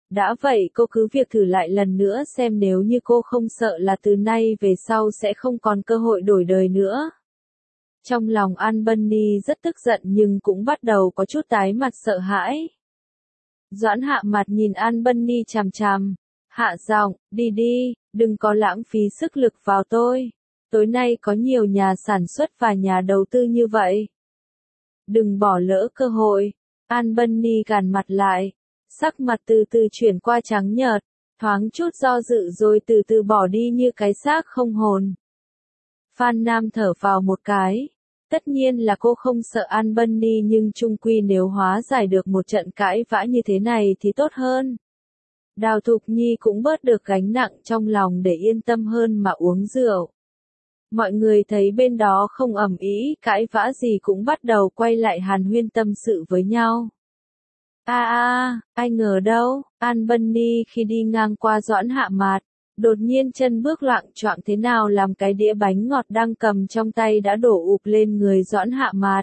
Đã vậy cô cứ việc thử lại lần nữa xem, nếu như cô không sợ là từ nay về sau sẽ không còn cơ hội đổi đời nữa. Trong lòng An Bunny rất tức giận nhưng cũng bắt đầu có chút tái mặt sợ hãi. Doãn Hạ Mặt nhìn An Bunny chằm chằm, hạ giọng, đi đi, đừng có lãng phí sức lực vào tôi. Tối nay có nhiều nhà sản xuất và nhà đầu tư như vậy. Đừng bỏ lỡ cơ hội. An Bunny gằn mặt lại, sắc mặt từ từ chuyển qua trắng nhợt, thoáng chút do dự rồi từ từ bỏ đi như cái xác không hồn. Phan Nam thở vào một cái. Tất nhiên là cô không sợ An Bunny nhưng chung quy nếu hóa giải được một trận cãi vã như thế này thì tốt hơn. Đào Thục Nhi cũng bớt được gánh nặng trong lòng để yên tâm hơn mà uống rượu. Mọi người thấy bên đó không ầm ĩ cãi vã gì cũng bắt đầu quay lại hàn huyên tâm sự với nhau. Ai ngờ đâu, An Bunny khi đi ngang qua Doãn Hạ Mạt, đột nhiên chân bước loạng choạng thế nào làm cái đĩa bánh ngọt đang cầm trong tay đã đổ ụp lên người Doãn Hạ Mạt.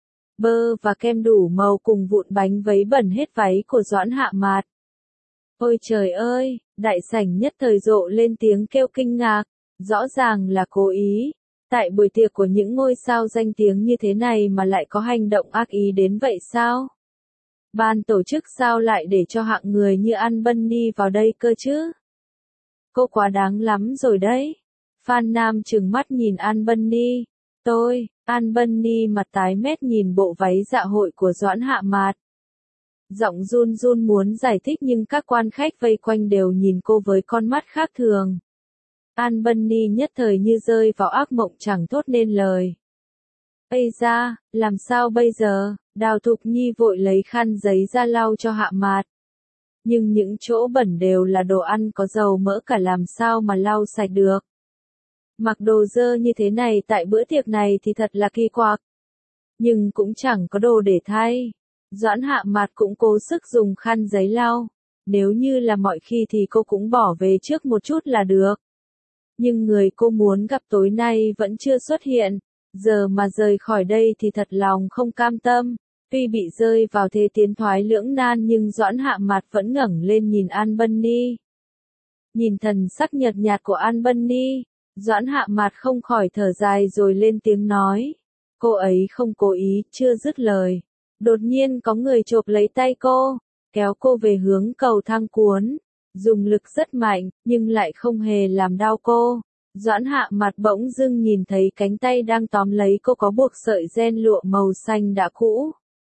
Bơ và kem đủ màu cùng vụn bánh vấy bẩn hết váy của Doãn Hạ Mạt. Ôi trời ơi, đại sảnh nhất thời rộ lên tiếng kêu kinh ngạc, rõ ràng là cố ý. Tại buổi tiệc của những ngôi sao danh tiếng như thế này mà lại có hành động ác ý đến vậy sao? Ban tổ chức sao lại để cho hạng người như An Bunny vào đây cơ chứ? Cô quá đáng lắm rồi đấy. Phan Nam trừng mắt nhìn An Bunny. An Bunny mặt tái mét nhìn bộ váy dạ hội của Doãn Hạ Mạt. Giọng run run muốn giải thích nhưng các quan khách vây quanh đều nhìn cô với con mắt khác thường. An Bunny nhất thời như rơi vào ác mộng chẳng thốt nên lời. Ây da, làm sao bây giờ? Đào Thục Nhi vội lấy khăn giấy ra lau cho Hạ Mạt. Nhưng những chỗ bẩn đều là đồ ăn có dầu mỡ cả, làm sao mà lau sạch được. Mặc đồ dơ như thế này tại bữa tiệc này thì thật là kỳ quặc. Nhưng cũng chẳng có đồ để thay. Doãn Hạ Mạt cũng cố sức dùng khăn giấy lau. Nếu như là mọi khi thì cô cũng bỏ về trước một chút là được. Nhưng người cô muốn gặp tối nay vẫn chưa xuất hiện. Giờ mà rời khỏi đây thì thật lòng không cam tâm. Tuy bị rơi vào thế tiến thoái lưỡng nan nhưng Doãn Hạ Mạt vẫn ngẩng lên nhìn An Bunny. Nhìn thần sắc nhợt nhạt của An Bunny, Doãn Hạ Mạt không khỏi thở dài rồi lên tiếng nói. Cô ấy không cố ý, chưa dứt lời. Đột nhiên có người chộp lấy tay cô, kéo cô về hướng cầu thang cuốn. Dùng lực rất mạnh, nhưng lại không hề làm đau cô. Doãn Hạ Mạt bỗng dưng nhìn thấy cánh tay đang tóm lấy cô có buộc sợi ren lụa màu xanh đã cũ.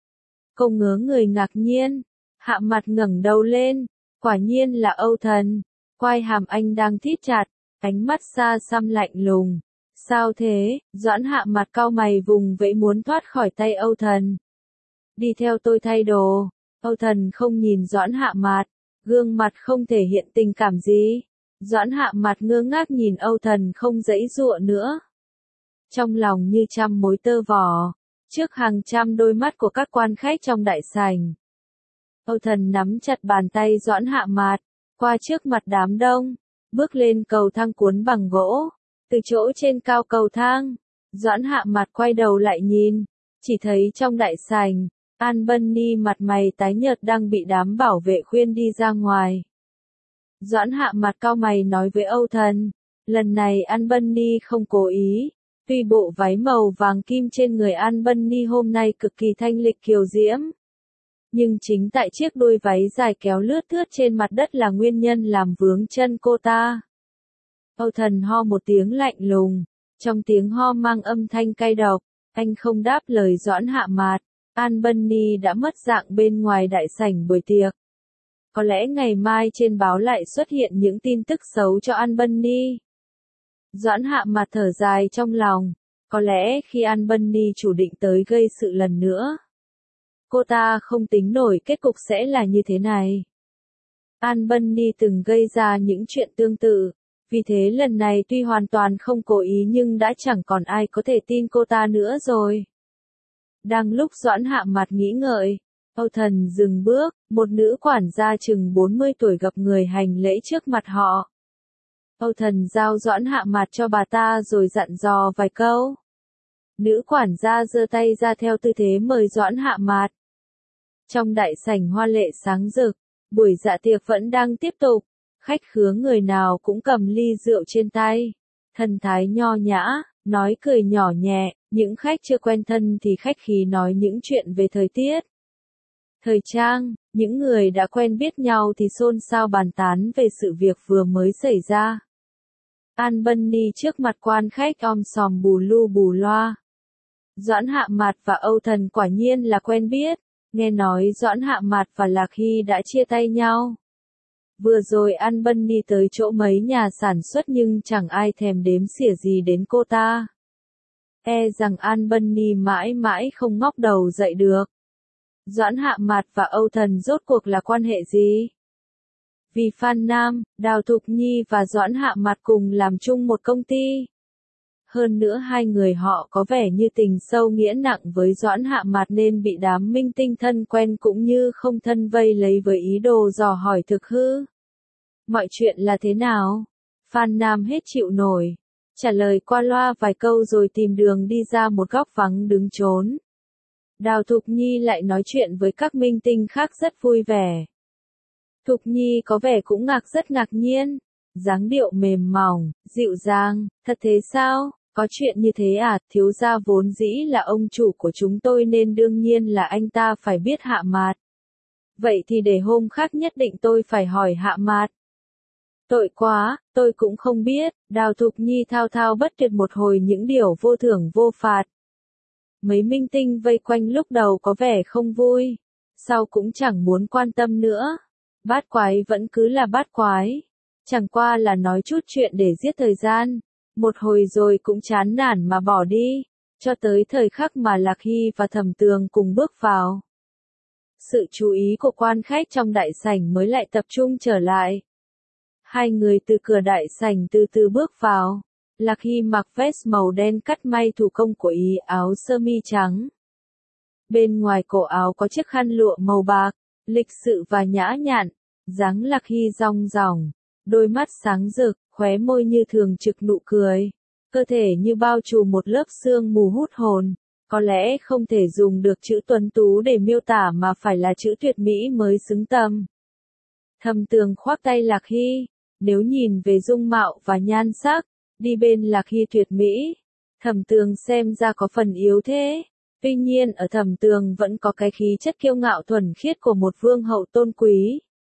Cô ngớ người ngạc nhiên. Hạ Mạt ngẩng đầu lên. Quả nhiên là Âu Thần. Quai hàm anh đang thít chặt, ánh mắt xa xăm lạnh lùng. Sao thế? Doãn Hạ Mạt cau mày vùng vẫy muốn thoát khỏi tay Âu Thần. Đi theo tôi thay đồ. Âu Thần không nhìn Doãn Hạ Mạt, gương mặt không thể hiện tình cảm gì. Doãn Hạ Mạt ngơ ngác nhìn Âu Thần không giãy giụa nữa. Trong lòng như trăm mối tơ vò, trước hàng trăm đôi mắt của các quan khách trong đại sảnh. Âu Thần nắm chặt bàn tay Doãn Hạ Mạt, qua trước mặt đám đông, bước lên cầu thang cuốn bằng gỗ. Từ chỗ trên cao cầu thang, Doãn Hạ Mạt quay đầu lại nhìn, chỉ thấy trong đại sảnh, An Bunny mặt mày tái nhợt đang bị đám bảo vệ khuyên đi ra ngoài. Doãn Hạ Mạt cau mày nói với Âu Thần, lần này An Bunny không cố ý. Tuy bộ váy màu vàng kim trên người An Bunny hôm nay cực kỳ thanh lịch kiều diễm, nhưng chính tại chiếc đuôi váy dài kéo lướt thướt trên mặt đất là nguyên nhân làm vướng chân cô ta. Âu Thần ho một tiếng lạnh lùng, trong tiếng ho mang âm thanh cay độc, anh không đáp lời Doãn Hạ Mạt. An Bunny đã mất dạng bên ngoài đại sảnh buổi tiệc. Có lẽ ngày mai trên báo lại xuất hiện những tin tức xấu cho An Bunny. Doãn Hạ Mạt thở dài trong lòng, có lẽ khi An Bunny chủ định tới gây sự lần nữa, cô ta không tính nổi kết cục sẽ là như thế này. An Bunny từng gây ra những chuyện tương tự, vì thế lần này tuy hoàn toàn không cố ý nhưng đã chẳng còn ai có thể tin cô ta nữa rồi. Đang lúc Doãn Hạ Mạt nghĩ ngợi, Âu Thần dừng bước, một nữ quản gia chừng 40 tuổi gặp người hành lễ trước mặt họ. Âu Thần giao Doãn Hạ Mạt cho bà ta rồi dặn dò vài câu. Nữ quản gia giơ tay ra theo tư thế mời Doãn Hạ Mạt. Trong đại sảnh hoa lệ sáng rực, Buổi dạ tiệc vẫn đang tiếp tục, khách khứa người nào cũng cầm ly rượu trên tay, thần thái nho nhã, nói cười nhỏ nhẹ, những khách chưa quen thân thì khách khí nói những chuyện về thời tiết, thời trang, những người đã quen biết nhau thì xôn xao bàn tán về sự việc vừa mới xảy ra. Albany trước mặt quan khách om sòm bù lu bù loa. Doãn Hạ Mạt và Âu Thần quả nhiên là quen biết, nghe nói Doãn Hạ Mạt và Lạc Hy đã chia tay nhau. Vừa rồi Albany tới chỗ mấy nhà sản xuất nhưng chẳng ai thèm đếm xỉa gì đến cô ta. E rằng Albany mãi mãi không ngóc đầu dậy được. Doãn Hạ Mạt và Âu Thần rốt cuộc là quan hệ gì? Vì Phan Nam, Đào Thục Nhi và Doãn Hạ Mạt cùng làm chung một công ty. Hơn nữa hai người họ có vẻ như tình sâu nghĩa nặng với Doãn Hạ Mạt nên bị đám minh tinh thân quen cũng như không thân vây lấy với ý đồ dò hỏi thực hư. Mọi chuyện là thế nào? Phan Nam hết chịu nổi. Trả lời qua loa vài câu rồi tìm đường đi ra một góc vắng đứng trốn. Đào Thục Nhi lại nói chuyện với các minh tinh khác rất vui vẻ. Thục Nhi có vẻ cũng rất ngạc nhiên. Dáng điệu mềm mỏng, dịu dàng, thật thế sao? Có chuyện như thế à? Thiếu gia vốn dĩ là ông chủ của chúng tôi nên đương nhiên là anh ta phải biết Hạ Mạt. Vậy thì để hôm khác nhất định tôi phải hỏi Hạ Mạt. Tội quá, tôi cũng không biết. Đào Thục Nhi thao thao bất tuyệt một hồi những điều vô thưởng vô phạt. Mấy minh tinh vây quanh lúc đầu có vẻ không vui, sau cũng chẳng muốn quan tâm nữa. Bát quái vẫn cứ là bát quái, chẳng qua là nói chút chuyện để giết thời gian, một hồi rồi cũng chán nản mà bỏ đi, cho tới thời khắc mà Lạc Hy và Thẩm Tường cùng bước vào. Sự chú ý của quan khách trong đại sảnh mới lại tập trung trở lại. Hai người từ cửa đại sảnh từ từ bước vào. Lạc Hy mặc vest màu đen cắt may thủ công của Ý, áo sơ mi trắng. Bên ngoài cổ áo có chiếc khăn lụa màu bạc, lịch sự và nhã nhặn, dáng Lạc Hy rong ròng, đôi mắt sáng rực, khóe môi như thường trực nụ cười, cơ thể như bao trùm một lớp sương mù hút hồn, có lẽ không thể dùng được chữ tuấn tú để miêu tả mà phải là chữ tuyệt mỹ mới xứng tầm. Thẩm Tường khoác tay Lạc Hy, nếu nhìn về dung mạo và nhan sắc, đi bên Lạc Hy tuyệt mỹ, Thẩm Tường xem ra có phần yếu thế. Tuy nhiên ở Thẩm Tường vẫn có cái khí chất kiêu ngạo thuần khiết của một vương hậu tôn quý.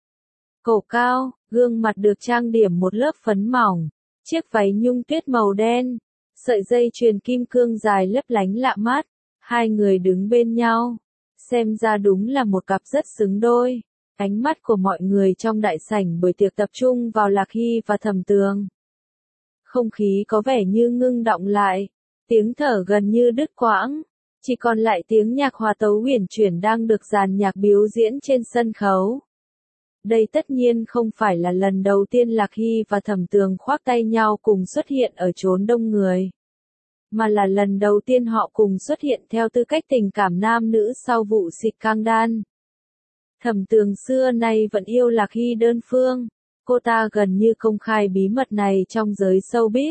Cổ cao, gương mặt được trang điểm một lớp phấn mỏng, chiếc váy nhung tuyết màu đen, sợi dây chuyền kim cương dài lấp lánh lạ mắt, hai người đứng bên nhau, xem ra đúng là một cặp rất xứng đôi. Ánh mắt của mọi người trong đại sảnh buổi tiệc tập trung vào Lạc Hy và Thẩm Tường. Không khí có vẻ như ngưng đọng lại, tiếng thở gần như đứt quãng, chỉ còn lại tiếng nhạc hòa tấu huyền chuyển đang được dàn nhạc biểu diễn trên sân khấu. Đây tất nhiên không phải là lần đầu tiên Lạc Hy và Thẩm Tường khoác tay nhau cùng xuất hiện ở chốn đông người, mà là lần đầu tiên họ cùng xuất hiện theo tư cách tình cảm nam nữ sau vụ scandal. Thẩm Tường xưa nay vẫn yêu Lạc Hy đơn phương, cô ta gần như công khai bí mật này trong giới showbiz.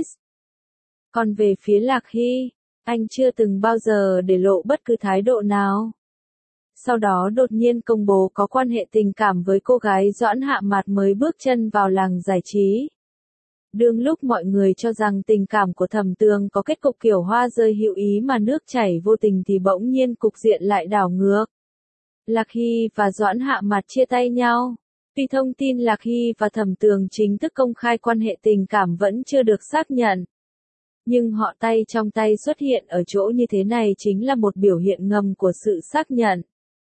Còn về phía Lạc Hy, anh chưa từng bao giờ để lộ bất cứ thái độ nào. Sau đó đột nhiên công bố có quan hệ tình cảm với cô gái Doãn Hạ Mạt mới bước chân vào làng giải trí. Đương lúc mọi người cho rằng tình cảm của Thẩm Tường có kết cục kiểu hoa rơi hữu ý mà nước chảy vô tình thì bỗng nhiên cục diện lại đảo ngược. Lạc Hy và Doãn Hạ Mạt chia tay nhau. Tuy thông tin Lạc Hy và Thẩm Tường chính thức công khai quan hệ tình cảm vẫn chưa được xác nhận, nhưng họ tay trong tay xuất hiện ở chỗ như thế này chính là một biểu hiện ngầm của sự xác nhận.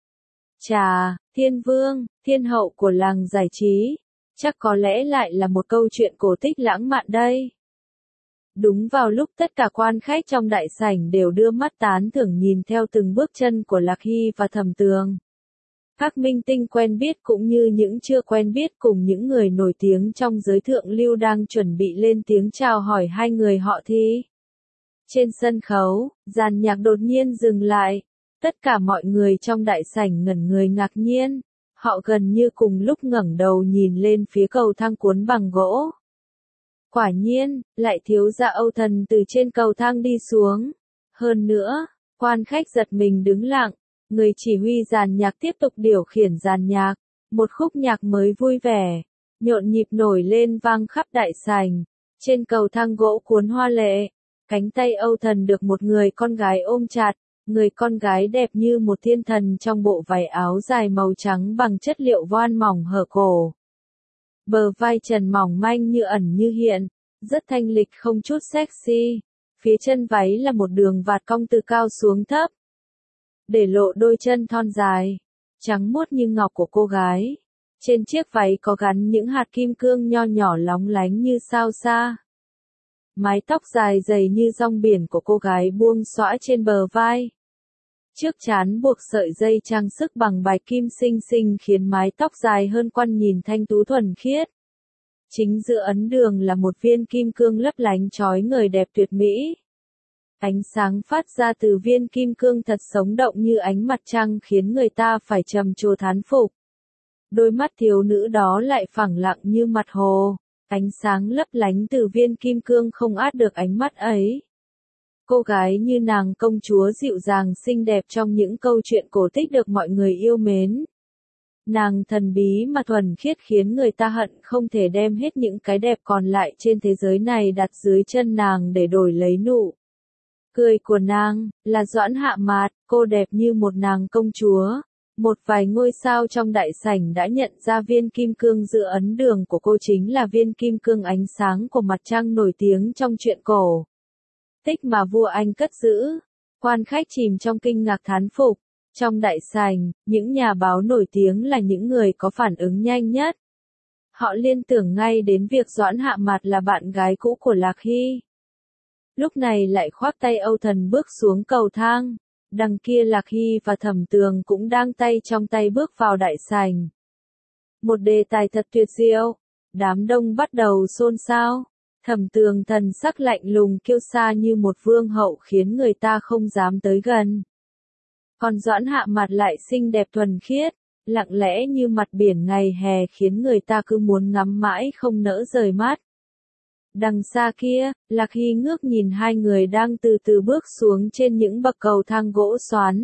Chà, thiên vương, thiên hậu của làng giải trí, chắc có lẽ lại là một câu chuyện cổ tích lãng mạn đây. Đúng vào lúc tất cả quan khách trong đại sảnh đều đưa mắt tán thưởng nhìn theo từng bước chân của Lạc Hy và Thẩm Tường. Các minh tinh quen biết cũng như những chưa quen biết cùng những người nổi tiếng trong giới thượng lưu đang chuẩn bị lên tiếng chào hỏi hai người họ thì. Trên sân khấu, dàn nhạc đột nhiên dừng lại. Tất cả mọi người trong đại sảnh ngẩn người ngạc nhiên. Họ gần như cùng lúc ngẩng đầu nhìn lên phía cầu thang cuốn bằng gỗ. Quả nhiên, lại thiếu gia Âu Thần từ trên cầu thang đi xuống. Hơn nữa, quan khách giật mình đứng lặng. Người chỉ huy dàn nhạc tiếp tục điều khiển dàn nhạc, Một khúc nhạc mới vui vẻ, nhộn nhịp nổi lên vang khắp đại sảnh. Trên cầu thang gỗ cuốn hoa lệ, cánh tay Âu Thần được một người con gái ôm chặt. Người con gái đẹp như một thiên thần trong bộ váy áo dài màu trắng bằng chất liệu voan mỏng hở cổ. Bờ vai trần mỏng manh như ẩn như hiện, rất thanh lịch không chút sexy. Phía chân váy là một đường vạt cong từ cao xuống thấp, để lộ đôi chân thon dài, trắng muốt như ngọc của cô gái. Trên chiếc váy có gắn những hạt kim cương nho nhỏ lóng lánh như sao sa. Mái tóc dài dày như rong biển của cô gái buông xõa trên bờ vai. Trước trán buộc sợi dây trang sức bằng bạch kim xinh xinh khiến mái tóc dài hơn quăn nhìn thanh tú thuần khiết. Chính giữa ấn đường là một viên kim cương lấp lánh chói ngời đẹp tuyệt mỹ. Ánh sáng phát ra từ viên kim cương thật sống động như ánh mặt trăng khiến người ta phải trầm trồ thán phục. Đôi mắt thiếu nữ đó lại phẳng lặng như mặt hồ, ánh sáng lấp lánh từ viên kim cương không át được ánh mắt ấy. Cô gái như nàng công chúa dịu dàng xinh đẹp trong những câu chuyện cổ tích được mọi người yêu mến. Nàng thần bí mà thuần khiết khiến người ta hận không thể đem hết những cái đẹp còn lại trên thế giới này đặt dưới chân nàng để đổi lấy nụ cười của nàng, là Doãn Hạ Mạt, cô đẹp như một nàng công chúa. Một vài ngôi sao trong đại sảnh đã nhận ra viên kim cương giữa ấn đường của cô chính là viên kim cương ánh sáng của mặt trăng nổi tiếng trong truyện cổ tích mà vua Anh cất giữ. Quan khách chìm trong kinh ngạc thán phục. Trong đại sảnh, những nhà báo nổi tiếng là những người có phản ứng nhanh nhất. Họ liên tưởng ngay đến việc Doãn Hạ Mạt là bạn gái cũ của Lạc Hy. Lúc này lại khoác tay Âu Thần bước xuống cầu thang. Đằng kia Lạc Hy và Thẩm Tường cũng đang tay trong tay bước vào đại sảnh. Một đề tài thật tuyệt diệu. Đám đông bắt đầu xôn xao. Thẩm Tường thần sắc lạnh lùng kiêu sa như một vương hậu khiến người ta không dám tới gần. Còn Doãn Hạ Mạt lại xinh đẹp thuần khiết, lặng lẽ như mặt biển ngày hè khiến người ta cứ muốn ngắm mãi không nỡ rời mắt. Đằng xa kia, Lạc Hy ngước nhìn hai người đang từ từ bước xuống trên những bậc cầu thang gỗ xoắn.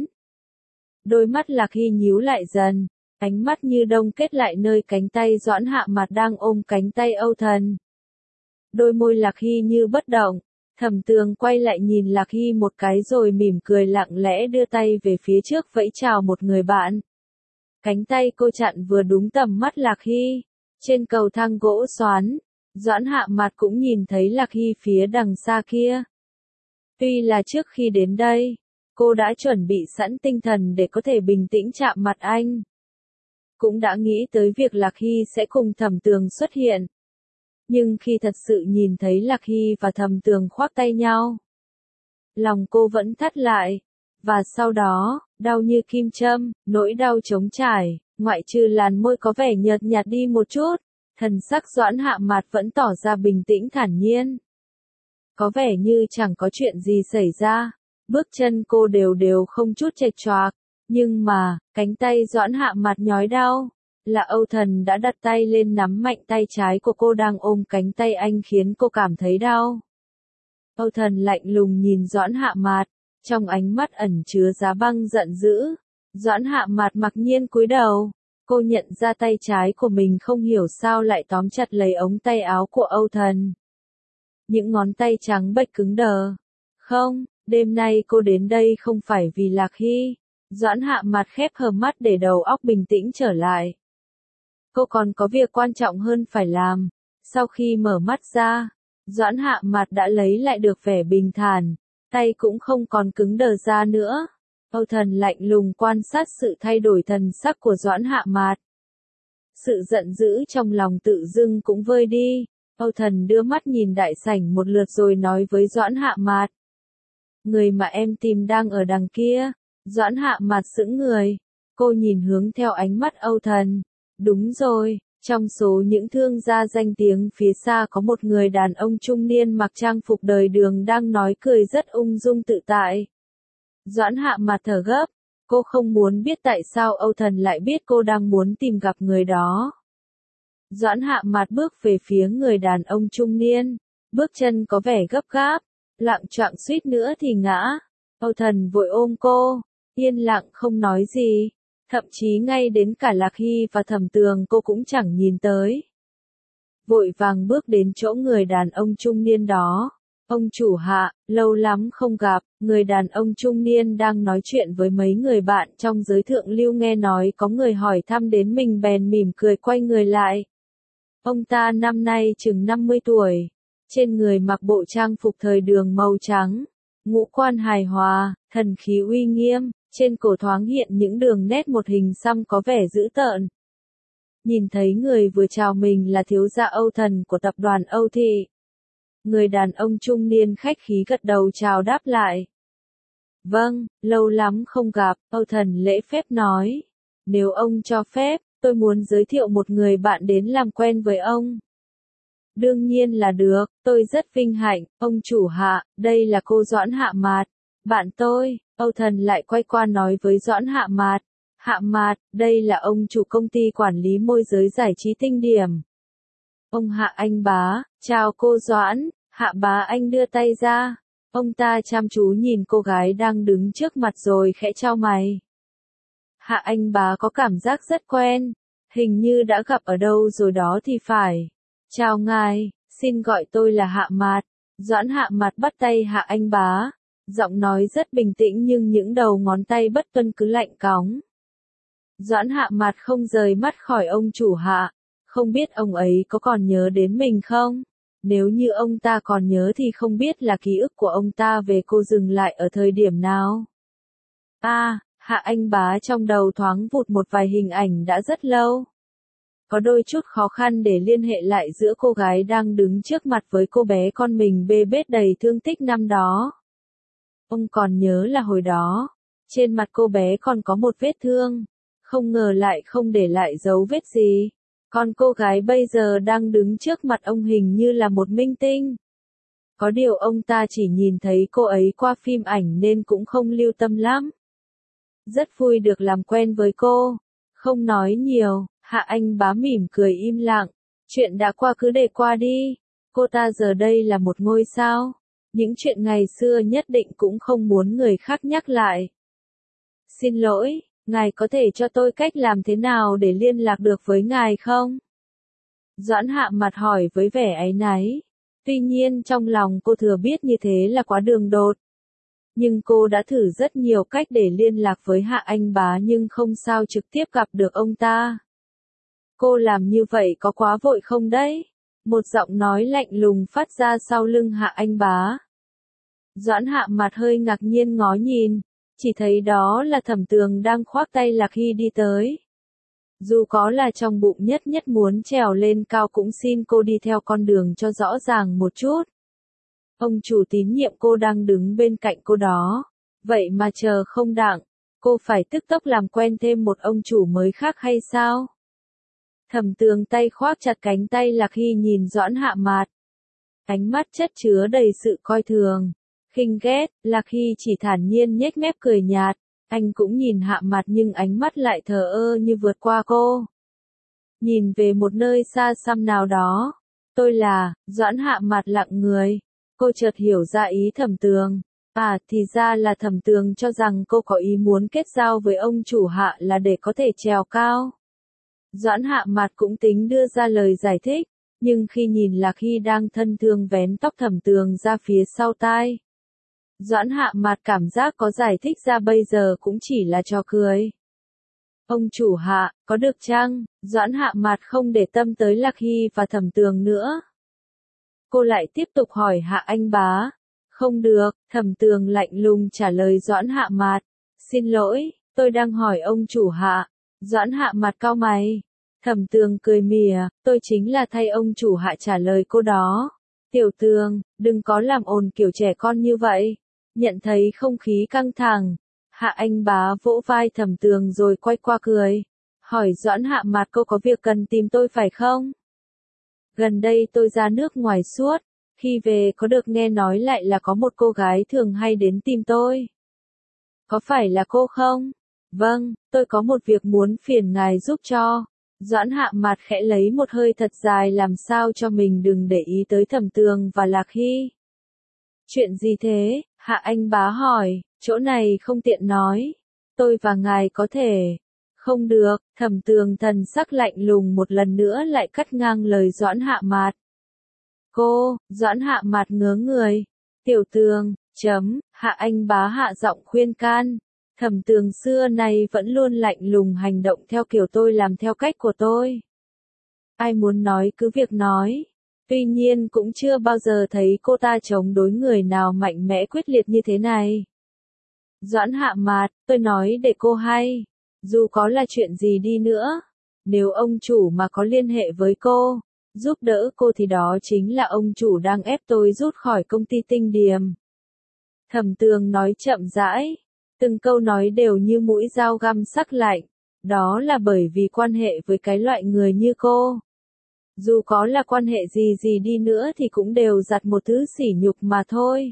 Đôi mắt Lạc Hy nhíu lại dần, ánh mắt như đông kết lại nơi cánh tay Doãn Hạ Mạt đang ôm cánh tay Âu Thần. Đôi môi Lạc Hy như bất động. Thẩm Tường quay lại nhìn Lạc Hy một cái rồi mỉm cười lặng lẽ đưa tay về phía trước vẫy chào một người bạn. Cánh tay cô chặn vừa đúng tầm mắt Lạc Hy. Trên cầu thang gỗ xoắn, Doãn Hạ Mạt cũng nhìn thấy Lạc Hy phía đằng xa kia. Tuy là trước khi đến đây, cô đã chuẩn bị sẵn tinh thần để có thể bình tĩnh chạm mặt anh. Cũng đã nghĩ tới việc Lạc Hy sẽ cùng Thẩm Tường xuất hiện. Nhưng khi thật sự nhìn thấy Lạc Hy và Thẩm Tường khoác tay nhau, lòng cô vẫn thắt lại. Và sau đó, đau như kim châm, nỗi đau trống trải, ngoại trừ làn môi có vẻ nhợt nhạt đi một chút, thần sắc Doãn Hạ Mạt vẫn tỏ ra bình tĩnh thản nhiên. Có vẻ như chẳng có chuyện gì xảy ra, bước chân cô đều đều không chút chệch choạc, nhưng mà, cánh tay Doãn Hạ Mạt nhói đau. Là Âu Thần đã đặt tay lên nắm mạnh tay trái của cô đang ôm cánh tay anh khiến cô cảm thấy đau. Âu Thần lạnh lùng nhìn Doãn Hạ Mạt, trong ánh mắt ẩn chứa giá băng giận dữ. Doãn Hạ Mạt mặc nhiên cúi đầu, cô nhận ra tay trái của mình không hiểu sao lại tóm chặt lấy ống tay áo của Âu Thần. Những ngón tay trắng bệch cứng đờ. Không, đêm nay cô đến đây không phải vì Lạc Hy. Doãn Hạ Mạt khép hờ mắt để đầu óc bình tĩnh trở lại. Cô còn có việc quan trọng hơn phải làm. Sau khi mở mắt ra, Doãn Hạ Mạt đã lấy lại được vẻ bình thản, tay cũng không còn cứng đờ ra nữa. Âu Thần lạnh lùng quan sát sự thay đổi thần sắc của Doãn Hạ Mạt. Sự giận dữ trong lòng tự dưng cũng vơi đi. Âu Thần đưa mắt nhìn đại sảnh một lượt rồi nói với Doãn Hạ Mạt. Người mà em tìm đang ở đằng kia. Doãn Hạ Mạt sững người. Cô nhìn hướng theo ánh mắt Âu Thần. Đúng rồi, trong số những thương gia danh tiếng phía xa có một người đàn ông trung niên mặc trang phục đời đường đang nói cười rất ung dung tự tại. Doãn Hạ Mạt thở gấp, cô không muốn biết tại sao Âu Thần lại biết cô đang muốn tìm gặp người đó. Doãn Hạ Mạt bước về phía người đàn ông trung niên, bước chân có vẻ gấp gáp, loạng choạng suýt nữa thì ngã. Âu Thần vội ôm cô, yên lặng không nói gì. Thậm chí ngay đến cả Lạc Hy và Thẩm Tường cô cũng chẳng nhìn tới. Vội vàng bước đến chỗ người đàn ông trung niên đó. Ông chủ Hạ, lâu lắm không gặp, người đàn ông trung niên đang nói chuyện với mấy người bạn trong giới thượng lưu nghe nói có người hỏi thăm đến mình bèn mỉm cười quay người lại. Ông ta năm nay chừng 50 tuổi, trên người mặc bộ trang phục thời đường màu trắng, ngũ quan hài hòa, thần khí uy nghiêm, trên cổ thoáng hiện những đường nét một hình xăm có vẻ dữ tợn. Nhìn thấy người vừa chào mình là thiếu gia Âu Thần của tập đoàn Âu Thị. Người đàn ông trung niên khách khí gật đầu chào đáp lại. Vâng, lâu lắm không gặp, Âu Thần lễ phép nói. Nếu ông cho phép, tôi muốn giới thiệu một người bạn đến làm quen với ông. Đương nhiên là được, tôi rất vinh hạnh, ông chủ Hạ, đây là cô Doãn Hạ Mạt. Bạn tôi, Âu Thần lại quay qua nói với Doãn Hạ Mạt. Hạ Mạt, đây là ông chủ công ty quản lý môi giới giải trí Tinh Điểm. Ông Hạ Anh Bá, chào cô Doãn, Hạ Bá Anh đưa tay ra. Ông ta chăm chú nhìn cô gái đang đứng trước mặt rồi khẽ chau mày. Hạ Anh Bá có cảm giác rất quen, hình như đã gặp ở đâu rồi đó thì phải. Chào ngài, xin gọi tôi là Hạ Mạt. Doãn Hạ Mạt bắt tay Hạ Anh Bá, giọng nói rất bình tĩnh nhưng những đầu ngón tay bất tuân cứ lạnh cóng. Doãn Hạ Mạt không rời mắt khỏi ông chủ Hạ, không biết ông ấy có còn nhớ đến mình không? Nếu như ông ta còn nhớ thì không biết là ký ức của ông ta về cô dừng lại ở thời điểm nào. Hạ Anh Bá trong đầu thoáng vụt một vài hình ảnh đã rất lâu. Có đôi chút khó khăn để liên hệ lại giữa cô gái đang đứng trước mặt với cô bé con mình bê bết đầy thương tích năm đó. Ông còn nhớ là hồi đó, trên mặt cô bé còn có một vết thương, không ngờ lại không để lại dấu vết gì. Còn cô gái bây giờ đang đứng trước mặt ông hình như là một minh tinh. Có điều ông ta chỉ nhìn thấy cô ấy qua phim ảnh nên cũng không lưu tâm lắm. Rất vui được làm quen với cô. Không nói nhiều, Hạ Anh Bá mỉm cười im lặng. Chuyện đã qua cứ để qua đi. Cô ta giờ đây là một ngôi sao. Những chuyện ngày xưa nhất định cũng không muốn người khác nhắc lại. Xin lỗi, ngài có thể cho tôi cách làm thế nào để liên lạc được với ngài không? Doãn Hạ Mặt hỏi với vẻ áy náy. Tuy nhiên trong lòng cô thừa biết như thế là quá đường đột. Nhưng cô đã thử rất nhiều cách để liên lạc với Hạ Anh Bá nhưng không sao trực tiếp gặp được ông ta. Cô làm như vậy có quá vội không đấy? Một giọng nói lạnh lùng phát ra sau lưng Hạ Anh Bá. Doãn Hạ Mặt hơi ngạc nhiên ngó nhìn, chỉ thấy đó là Thẩm Tường đang khoác tay Lạc Hy đi tới. Dù có là trong bụng nhất nhất muốn trèo lên cao cũng xin cô đi theo con đường cho rõ ràng một chút. Ông chủ tín nhiệm cô đang đứng bên cạnh cô đó. Vậy mà chờ không đặng, cô phải tức tốc làm quen thêm một ông chủ mới khác hay sao? Thẩm Tường tay khoác chặt cánh tay Lạc Hy nhìn Doãn Hạ Mạt. Ánh mắt chất chứa đầy sự coi thường, khinh ghét, Lạc Hy chỉ thản nhiên nhếch mép cười nhạt. Anh cũng nhìn Hạ Mạt nhưng ánh mắt lại thờ ơ như vượt qua cô. Nhìn về một nơi xa xăm nào đó. Tôi là, Doãn Hạ Mạt lặng người. Cô chợt hiểu ra ý Thẩm Tường. Thì ra là Thẩm Tường cho rằng cô có ý muốn kết giao với ông chủ Hạ là để có thể trèo cao. Doãn Hạ Mạt cũng tính đưa ra lời giải thích, nhưng khi nhìn Lạc Hy đang thân thương vén tóc Thẩm Tường ra phía sau tai. Doãn Hạ Mạt cảm giác có giải thích ra bây giờ cũng chỉ là trò cười. Ông chủ Hạ, có được chăng? Doãn Hạ Mạt không để tâm tới Lạc Hy và Thẩm Tường nữa. Cô lại tiếp tục hỏi Hạ Anh Bá. Không được, Thẩm Tường lạnh lùng trả lời Doãn Hạ Mạt. Xin lỗi, tôi đang hỏi ông chủ Hạ. Doãn Hạ Mạt cau mày. Thẩm Tường cười mỉa, tôi chính là thay ông chủ Hạ trả lời cô đó. Tiểu Tường, đừng có làm ồn kiểu trẻ con như vậy. Nhận thấy không khí căng thẳng, Hạ Anh Bá vỗ vai Thẩm Tường rồi quay qua cười. Hỏi Doãn Hạ Mạt cô có việc cần tìm tôi phải không? Gần đây tôi ra nước ngoài suốt, khi về có được nghe nói lại là có một cô gái thường hay đến tìm tôi. Có phải là cô không? Vâng, tôi có một việc muốn phiền ngài giúp cho. Doãn Hạ Mạt khẽ lấy một hơi thật dài làm sao cho mình đừng để ý tới Thẩm Tường và Lạc Hy. Chuyện gì thế? Hạ Anh Bá hỏi, chỗ này không tiện nói. Tôi và ngài có thể Không được, Thẩm Tường thần sắc lạnh lùng một lần nữa lại cắt ngang lời Doãn Hạ Mạt. Doãn Hạ Mạt ngớ người. Tiểu Tường, Hạ Anh Bá hạ giọng khuyên can. Thẩm Tường xưa nay vẫn luôn lạnh lùng hành động theo kiểu tôi làm theo cách của tôi. Ai muốn nói cứ việc nói. Tuy nhiên cũng chưa bao giờ thấy cô ta chống đối người nào mạnh mẽ quyết liệt như thế này. Doãn Hạ Mạt, tôi nói để cô hay. Dù có là chuyện gì đi nữa, nếu ông chủ mà có liên hệ với cô, giúp đỡ cô thì đó chính là ông chủ đang ép tôi rút khỏi công ty Tinh Điềm. Thẩm Tường nói chậm rãi, từng câu nói đều như mũi dao găm sắc lạnh, đó là bởi vì quan hệ với cái loại người như cô. Dù có là quan hệ gì đi nữa thì cũng đều giặt một thứ sỉ nhục mà thôi.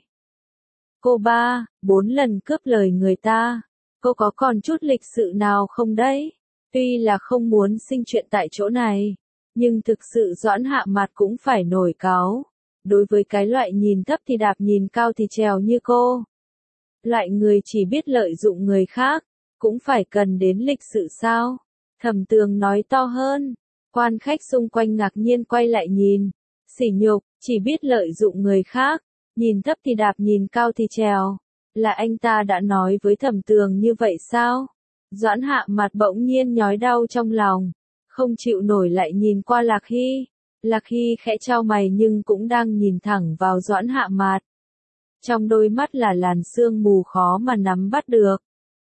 Cô 4 lần cướp lời người ta, cô có còn chút lịch sự nào không đấy? Tuy là không muốn sinh chuyện tại chỗ này, nhưng thực sự Doãn Hạ Mạt cũng phải nổi cáu. Đối với cái loại nhìn thấp thì đạp nhìn cao thì trèo như cô. Loại người chỉ biết lợi dụng người khác, cũng phải cần đến lịch sự sao? Thẩm Tường nói to hơn. Quan khách xung quanh ngạc nhiên quay lại nhìn. Sỉ nhục, chỉ biết lợi dụng người khác, nhìn thấp thì đạp nhìn cao thì trèo. Là anh ta đã nói với Thẩm Tường như vậy sao? Doãn Hạ Mạt bỗng nhiên nhói đau trong lòng, không chịu nổi lại nhìn qua Lạc Hy. Lạc Hy khẽ chau mày nhưng cũng đang nhìn thẳng vào Doãn Hạ Mạt. Trong đôi mắt là làn sương mù khó mà nắm bắt được.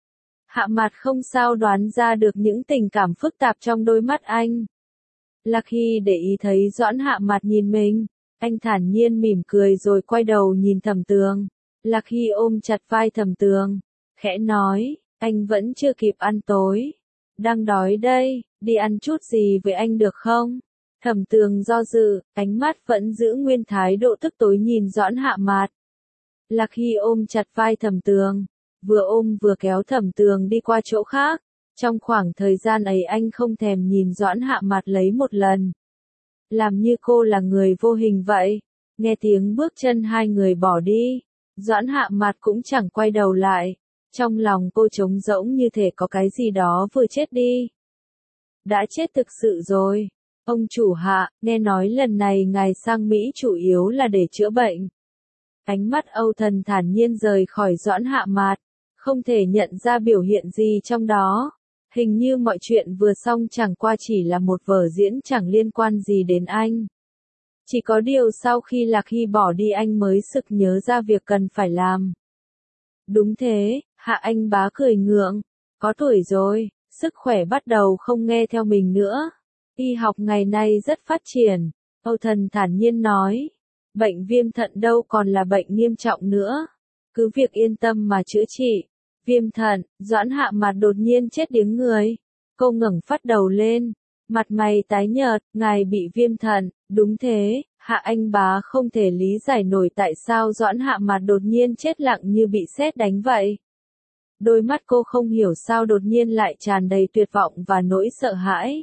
Hạ Mạt không sao đoán ra được những tình cảm phức tạp trong đôi mắt anh. Lạc Hy để ý thấy Doãn Hạ Mạt nhìn mình, anh thản nhiên mỉm cười rồi quay đầu nhìn Thẩm Tường. Lạc Hy ôm chặt vai Thẩm Tường, khẽ nói, anh vẫn chưa kịp ăn tối. Đang đói đây, đi ăn chút gì với anh được không? Thẩm Tường do dự, ánh mắt vẫn giữ nguyên thái độ tức tối nhìn Doãn Hạ Mạt. Lạc Hy ôm chặt vai Thẩm Tường, vừa ôm vừa kéo Thẩm Tường đi qua chỗ khác. Trong khoảng thời gian ấy anh không thèm nhìn Doãn Hạ Mạt lấy một lần. Làm như cô là người vô hình vậy. Nghe tiếng bước chân hai người bỏ đi, Doãn Hạ Mạt cũng chẳng quay đầu lại. Trong lòng cô trống rỗng như thể có cái gì đó vừa chết đi. Đã chết thực sự rồi. Ông chủ Hạ, nghe nói lần này ngài sang Mỹ chủ yếu là để chữa bệnh. Ánh mắt Âu Thần thản nhiên rời khỏi Doãn Hạ Mạt, không thể nhận ra biểu hiện gì trong đó. Hình như mọi chuyện vừa xong chẳng qua chỉ là một vở diễn chẳng liên quan gì đến anh. Chỉ có điều sau khi Lạc Hy bỏ đi anh mới sực nhớ ra việc cần phải làm. Đúng thế, Hạ Anh Bá cười ngượng. Có tuổi rồi, sức khỏe bắt đầu không nghe theo mình nữa. Y học ngày nay rất phát triển, Âu Thần thản nhiên nói. Bệnh viêm thận đâu còn là bệnh nghiêm trọng nữa. Cứ việc yên tâm mà chữa trị. Viêm thận, Doãn Hạ Mạt đột nhiên chết điếng người. Cô ngẩng phát đầu lên, mặt mày tái nhợt, ngài bị viêm thận, đúng thế. Hạ Anh Bá không thể lý giải nổi tại sao Doãn Hạ Mạt đột nhiên chết lặng như bị sét đánh vậy. Đôi mắt cô không hiểu sao đột nhiên lại tràn đầy tuyệt vọng và nỗi sợ hãi.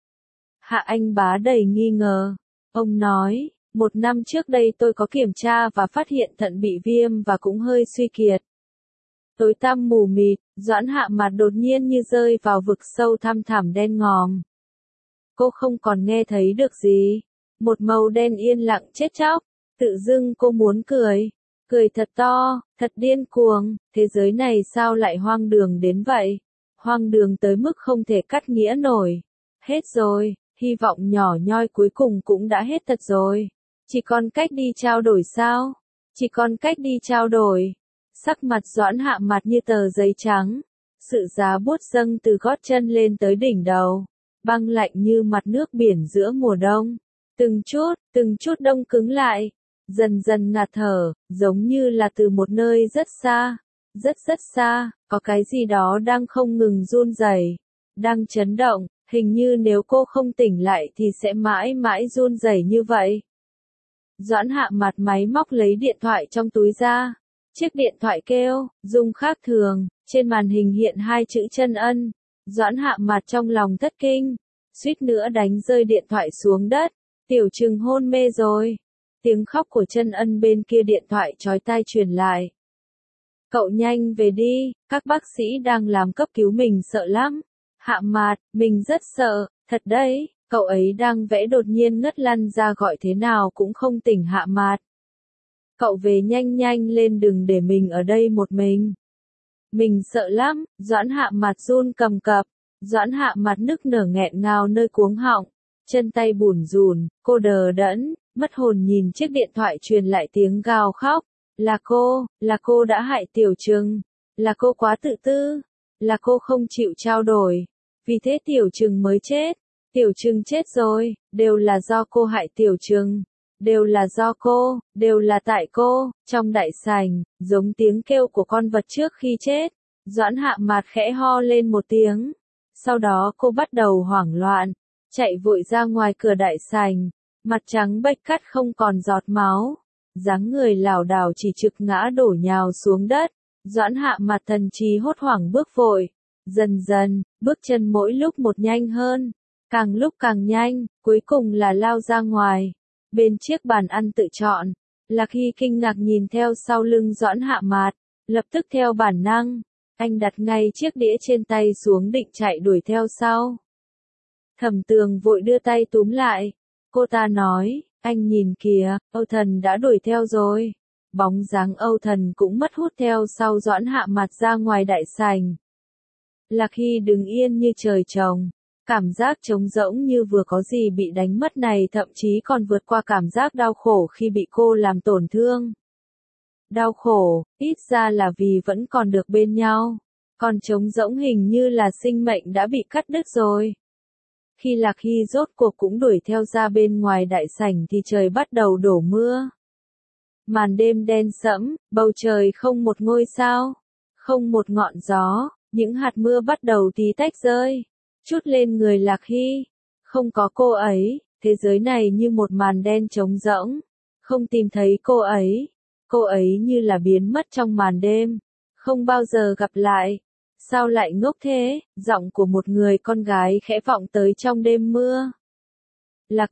Hạ Anh Bá đầy nghi ngờ. Ông nói, 1 năm trước đây tôi có kiểm tra và phát hiện thận bị viêm và cũng hơi suy kiệt. Tối tăm mù mịt, Doãn Hạ Mạt đột nhiên như rơi vào vực sâu thăm thẳm đen ngòm. Cô không còn nghe thấy được gì. Một màu đen yên lặng chết chóc. Tự dưng cô muốn cười. Cười thật to, thật điên cuồng. Thế giới này sao lại hoang đường đến vậy? Hoang đường tới mức không thể cắt nghĩa nổi. Hết rồi, hy vọng nhỏ nhoi cuối cùng cũng đã hết thật rồi. Chỉ còn cách đi trao đổi sao? Chỉ còn cách đi trao đổi. Sắc mặt Doãn Hạ Mạt như tờ giấy trắng. Sự giá buốt dâng từ gót chân lên tới đỉnh đầu. Băng lạnh như mặt nước biển giữa mùa đông. Từng chút đông cứng lại. Dần dần ngạt thở, giống như là từ một nơi rất xa. Rất xa, có cái gì đó đang không ngừng run rẩy, đang chấn động, hình như nếu cô không tỉnh lại thì sẽ mãi mãi run rẩy như vậy. Doãn Hạ Mạt máy móc lấy điện thoại trong túi ra. Chiếc điện thoại kêu, rung khác thường, trên màn hình hiện 2 chữ Chân Ân. Doãn Hạ Mạt trong lòng thất kinh, suýt nữa đánh rơi điện thoại xuống đất. Tiểu Trừng hôn mê rồi. Tiếng khóc của Chân Ân bên kia điện thoại chói tai truyền lại. Cậu nhanh về đi, các bác sĩ đang làm cấp cứu mình sợ lắm. Hạ Mạt, mình rất sợ, thật đấy, cậu ấy đang vẽ đột nhiên ngất lăn ra gọi thế nào cũng không tỉnh Hạ Mạt. Cậu về nhanh nhanh lên đừng để mình ở đây một mình. Mình sợ lắm, Doãn Hạ Mạt run cầm cập, Doãn Hạ Mạt nức nở nghẹn ngào nơi cuống họng, chân tay bủn rủn, cô đờ đẫn, mất hồn nhìn chiếc điện thoại truyền lại tiếng gào khóc, là cô đã hại Tiểu Trừng, là cô quá tự tư, là cô không chịu trao đổi, vì thế Tiểu Trừng mới chết, Tiểu Trừng chết rồi, đều là do cô hại Tiểu Trừng. Đều là do cô, đều là tại cô, trong đại sảnh, giống tiếng kêu của con vật trước khi chết. Doãn Hạ Mạt khẽ ho lên một tiếng. Sau đó cô bắt đầu hoảng loạn, chạy vội ra ngoài cửa đại sảnh, mặt trắng bệch cắt không còn giọt máu. Dáng người lảo đảo chỉ trực ngã đổ nhào xuống đất. Doãn Hạ Mạt thần trí hốt hoảng bước vội. Dần dần, bước chân mỗi lúc một nhanh hơn. Càng lúc càng nhanh, cuối cùng là lao ra ngoài. Bên chiếc bàn ăn tự chọn, Lạc Hy kinh ngạc nhìn theo sau lưng Doãn Hạ Mạt, lập tức theo bản năng, anh đặt ngay chiếc đĩa trên tay xuống định chạy đuổi theo sau. Thẩm Tường vội đưa tay túm lại, cô ta nói, anh nhìn kìa, Âu Thần đã đuổi theo rồi. Bóng dáng Âu Thần cũng mất hút theo sau Doãn Hạ Mạt ra ngoài đại sảnh. Lạc Hy đứng yên như trời trồng. Cảm giác trống rỗng như vừa có gì bị đánh mất này thậm chí còn vượt qua cảm giác đau khổ khi bị cô làm tổn thương. Đau khổ, ít ra là vì vẫn còn được bên nhau. Còn trống rỗng hình như là sinh mệnh đã bị cắt đứt rồi. Khi Lạc Hy rốt cuộc cũng đuổi theo ra bên ngoài đại sảnh thì trời bắt đầu đổ mưa. Màn đêm đen sẫm, bầu trời không một ngôi sao, không một ngọn gió, những hạt mưa bắt đầu tí tách rơi. Chút lên người Lạc Hy, không có cô ấy, thế giới này như một màn đen trống rỗng, không tìm thấy cô ấy như là biến mất trong màn đêm, không bao giờ gặp lại. Sao lại ngốc thế? Giọng của một người con gái khẽ vọng tới trong đêm mưa. Là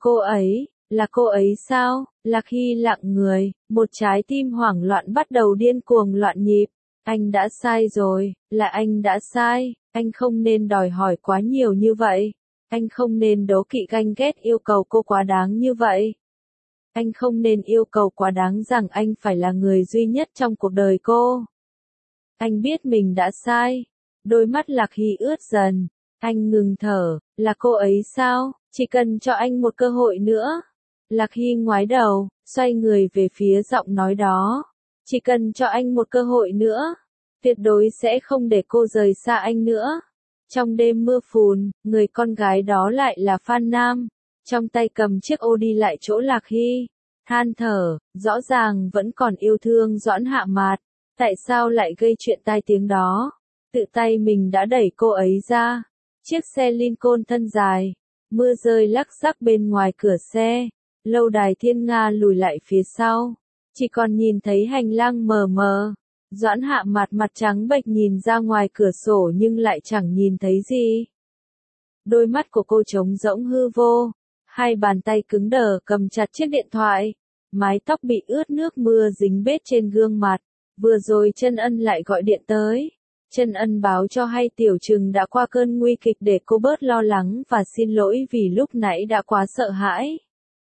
cô ấy sao? Lạc Hy lặng người, một trái tim hoảng loạn bắt đầu điên cuồng loạn nhịp. Anh đã sai rồi, là anh đã sai, anh không nên đòi hỏi quá nhiều như vậy. Anh không nên đố kỵ ganh ghét yêu cầu cô quá đáng như vậy. Anh không nên yêu cầu quá đáng rằng anh phải là người duy nhất trong cuộc đời cô. Anh biết mình đã sai. Đôi mắt Lạc Hy ướt dần. Anh ngừng thở, là cô ấy sao? Chỉ cần cho anh một cơ hội nữa. Lạc Hy ngoái đầu, xoay người về phía giọng nói đó. Chỉ cần cho anh một cơ hội nữa, tuyệt đối sẽ không để cô rời xa anh nữa. Trong đêm mưa phùn, người con gái đó lại là Phan Nam, trong tay cầm chiếc ô đi lại chỗ Lạc Hy, than thở, rõ ràng vẫn còn yêu thương Doãn Hạ Mạt, tại sao lại gây chuyện tai tiếng đó? Tự tay mình đã đẩy cô ấy ra. Chiếc xe Lincoln thân dài, mưa rơi lắc rắc bên ngoài cửa xe, lâu đài Thiên Nga lùi lại phía sau. Chỉ còn nhìn thấy hành lang mờ mờ. Doãn Hạ Mạt mặt trắng bệch nhìn ra ngoài cửa sổ nhưng lại chẳng nhìn thấy gì. Đôi mắt của cô trống rỗng hư vô. Hai bàn tay cứng đờ cầm chặt chiếc điện thoại. Mái tóc bị ướt nước mưa dính bết trên gương mặt. Vừa rồi Trân Ân lại gọi điện tới. Trân Ân báo cho hay Tiểu Trừng đã qua cơn nguy kịch để cô bớt lo lắng và xin lỗi vì lúc nãy đã quá sợ hãi.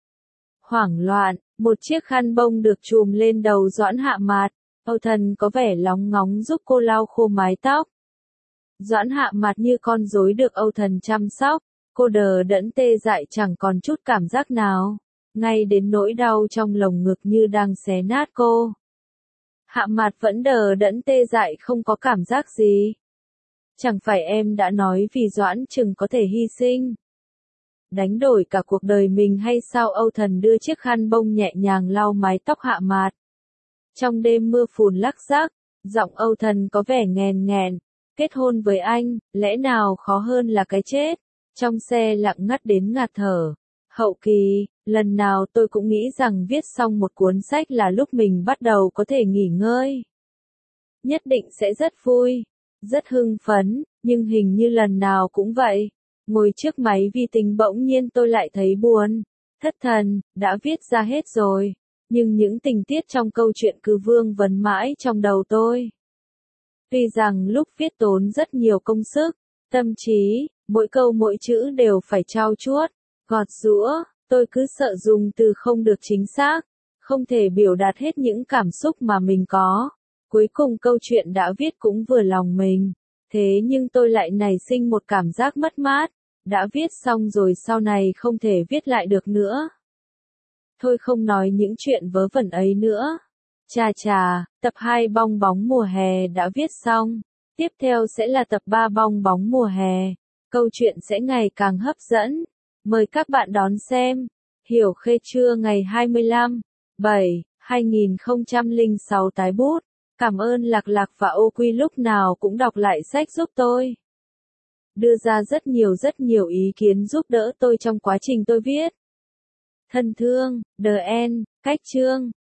Hoảng loạn, một chiếc khăn bông được trùm lên đầu Doãn Hạ Mạt. Âu Thần có vẻ lóng ngóng giúp cô lau khô mái tóc. Doãn Hạ Mạt như con rối được Âu Thần chăm sóc. Cô đờ đẫn tê dại chẳng còn chút cảm giác nào. Ngay đến nỗi đau trong lồng ngực như đang xé nát cô. Hạ Mạt vẫn đờ đẫn tê dại không có cảm giác gì. Chẳng phải em đã nói vì Doãn Trừng có thể hy sinh. Đánh đổi cả cuộc đời mình hay sao? Âu Thần đưa chiếc khăn bông nhẹ nhàng lau mái tóc Hạ Mạt. Trong đêm mưa phùn lắc rắc, giọng Âu Thần có vẻ nghèn nghẹn. Kết hôn với anh, lẽ nào khó hơn là cái chết? Trong xe lặng ngắt đến ngạt thở. Hậu kỳ, lần nào tôi cũng nghĩ rằng viết xong một cuốn sách là lúc mình bắt đầu có thể nghỉ ngơi. Nhất định sẽ rất vui, rất hưng phấn, nhưng hình như lần nào cũng vậy. Ngồi trước máy vi tính bỗng nhiên tôi lại thấy buồn, thất thần, đã viết ra hết rồi. Nhưng những tình tiết trong câu chuyện cứ vương vấn mãi trong đầu tôi. Tuy rằng lúc viết tốn rất nhiều công sức, tâm trí, Mỗi câu mỗi chữ đều phải trau chuốt, gọt giũa, tôi cứ sợ dùng từ không được chính xác, không thể biểu đạt hết những cảm xúc mà mình có. Cuối cùng câu chuyện đã viết cũng vừa lòng mình, thế nhưng tôi lại nảy sinh một cảm giác mất mát, đã viết xong rồi sau này không thể viết lại được nữa. Thôi không nói những chuyện vớ vẩn ấy nữa. Chà chà, tập 2 bong bóng mùa hè đã viết xong, tiếp theo sẽ là tập 3 bong bóng mùa hè. Câu chuyện sẽ ngày càng hấp dẫn. Mời các bạn đón xem. Hiểu Khê Trưa ngày 25/7/2006 tái bút. Cảm ơn Lạc Lạc và Ô Quy lúc nào cũng đọc lại sách giúp tôi. Đưa ra rất nhiều ý kiến giúp đỡ tôi trong quá trình tôi viết. Thân thương, The End, cách chương.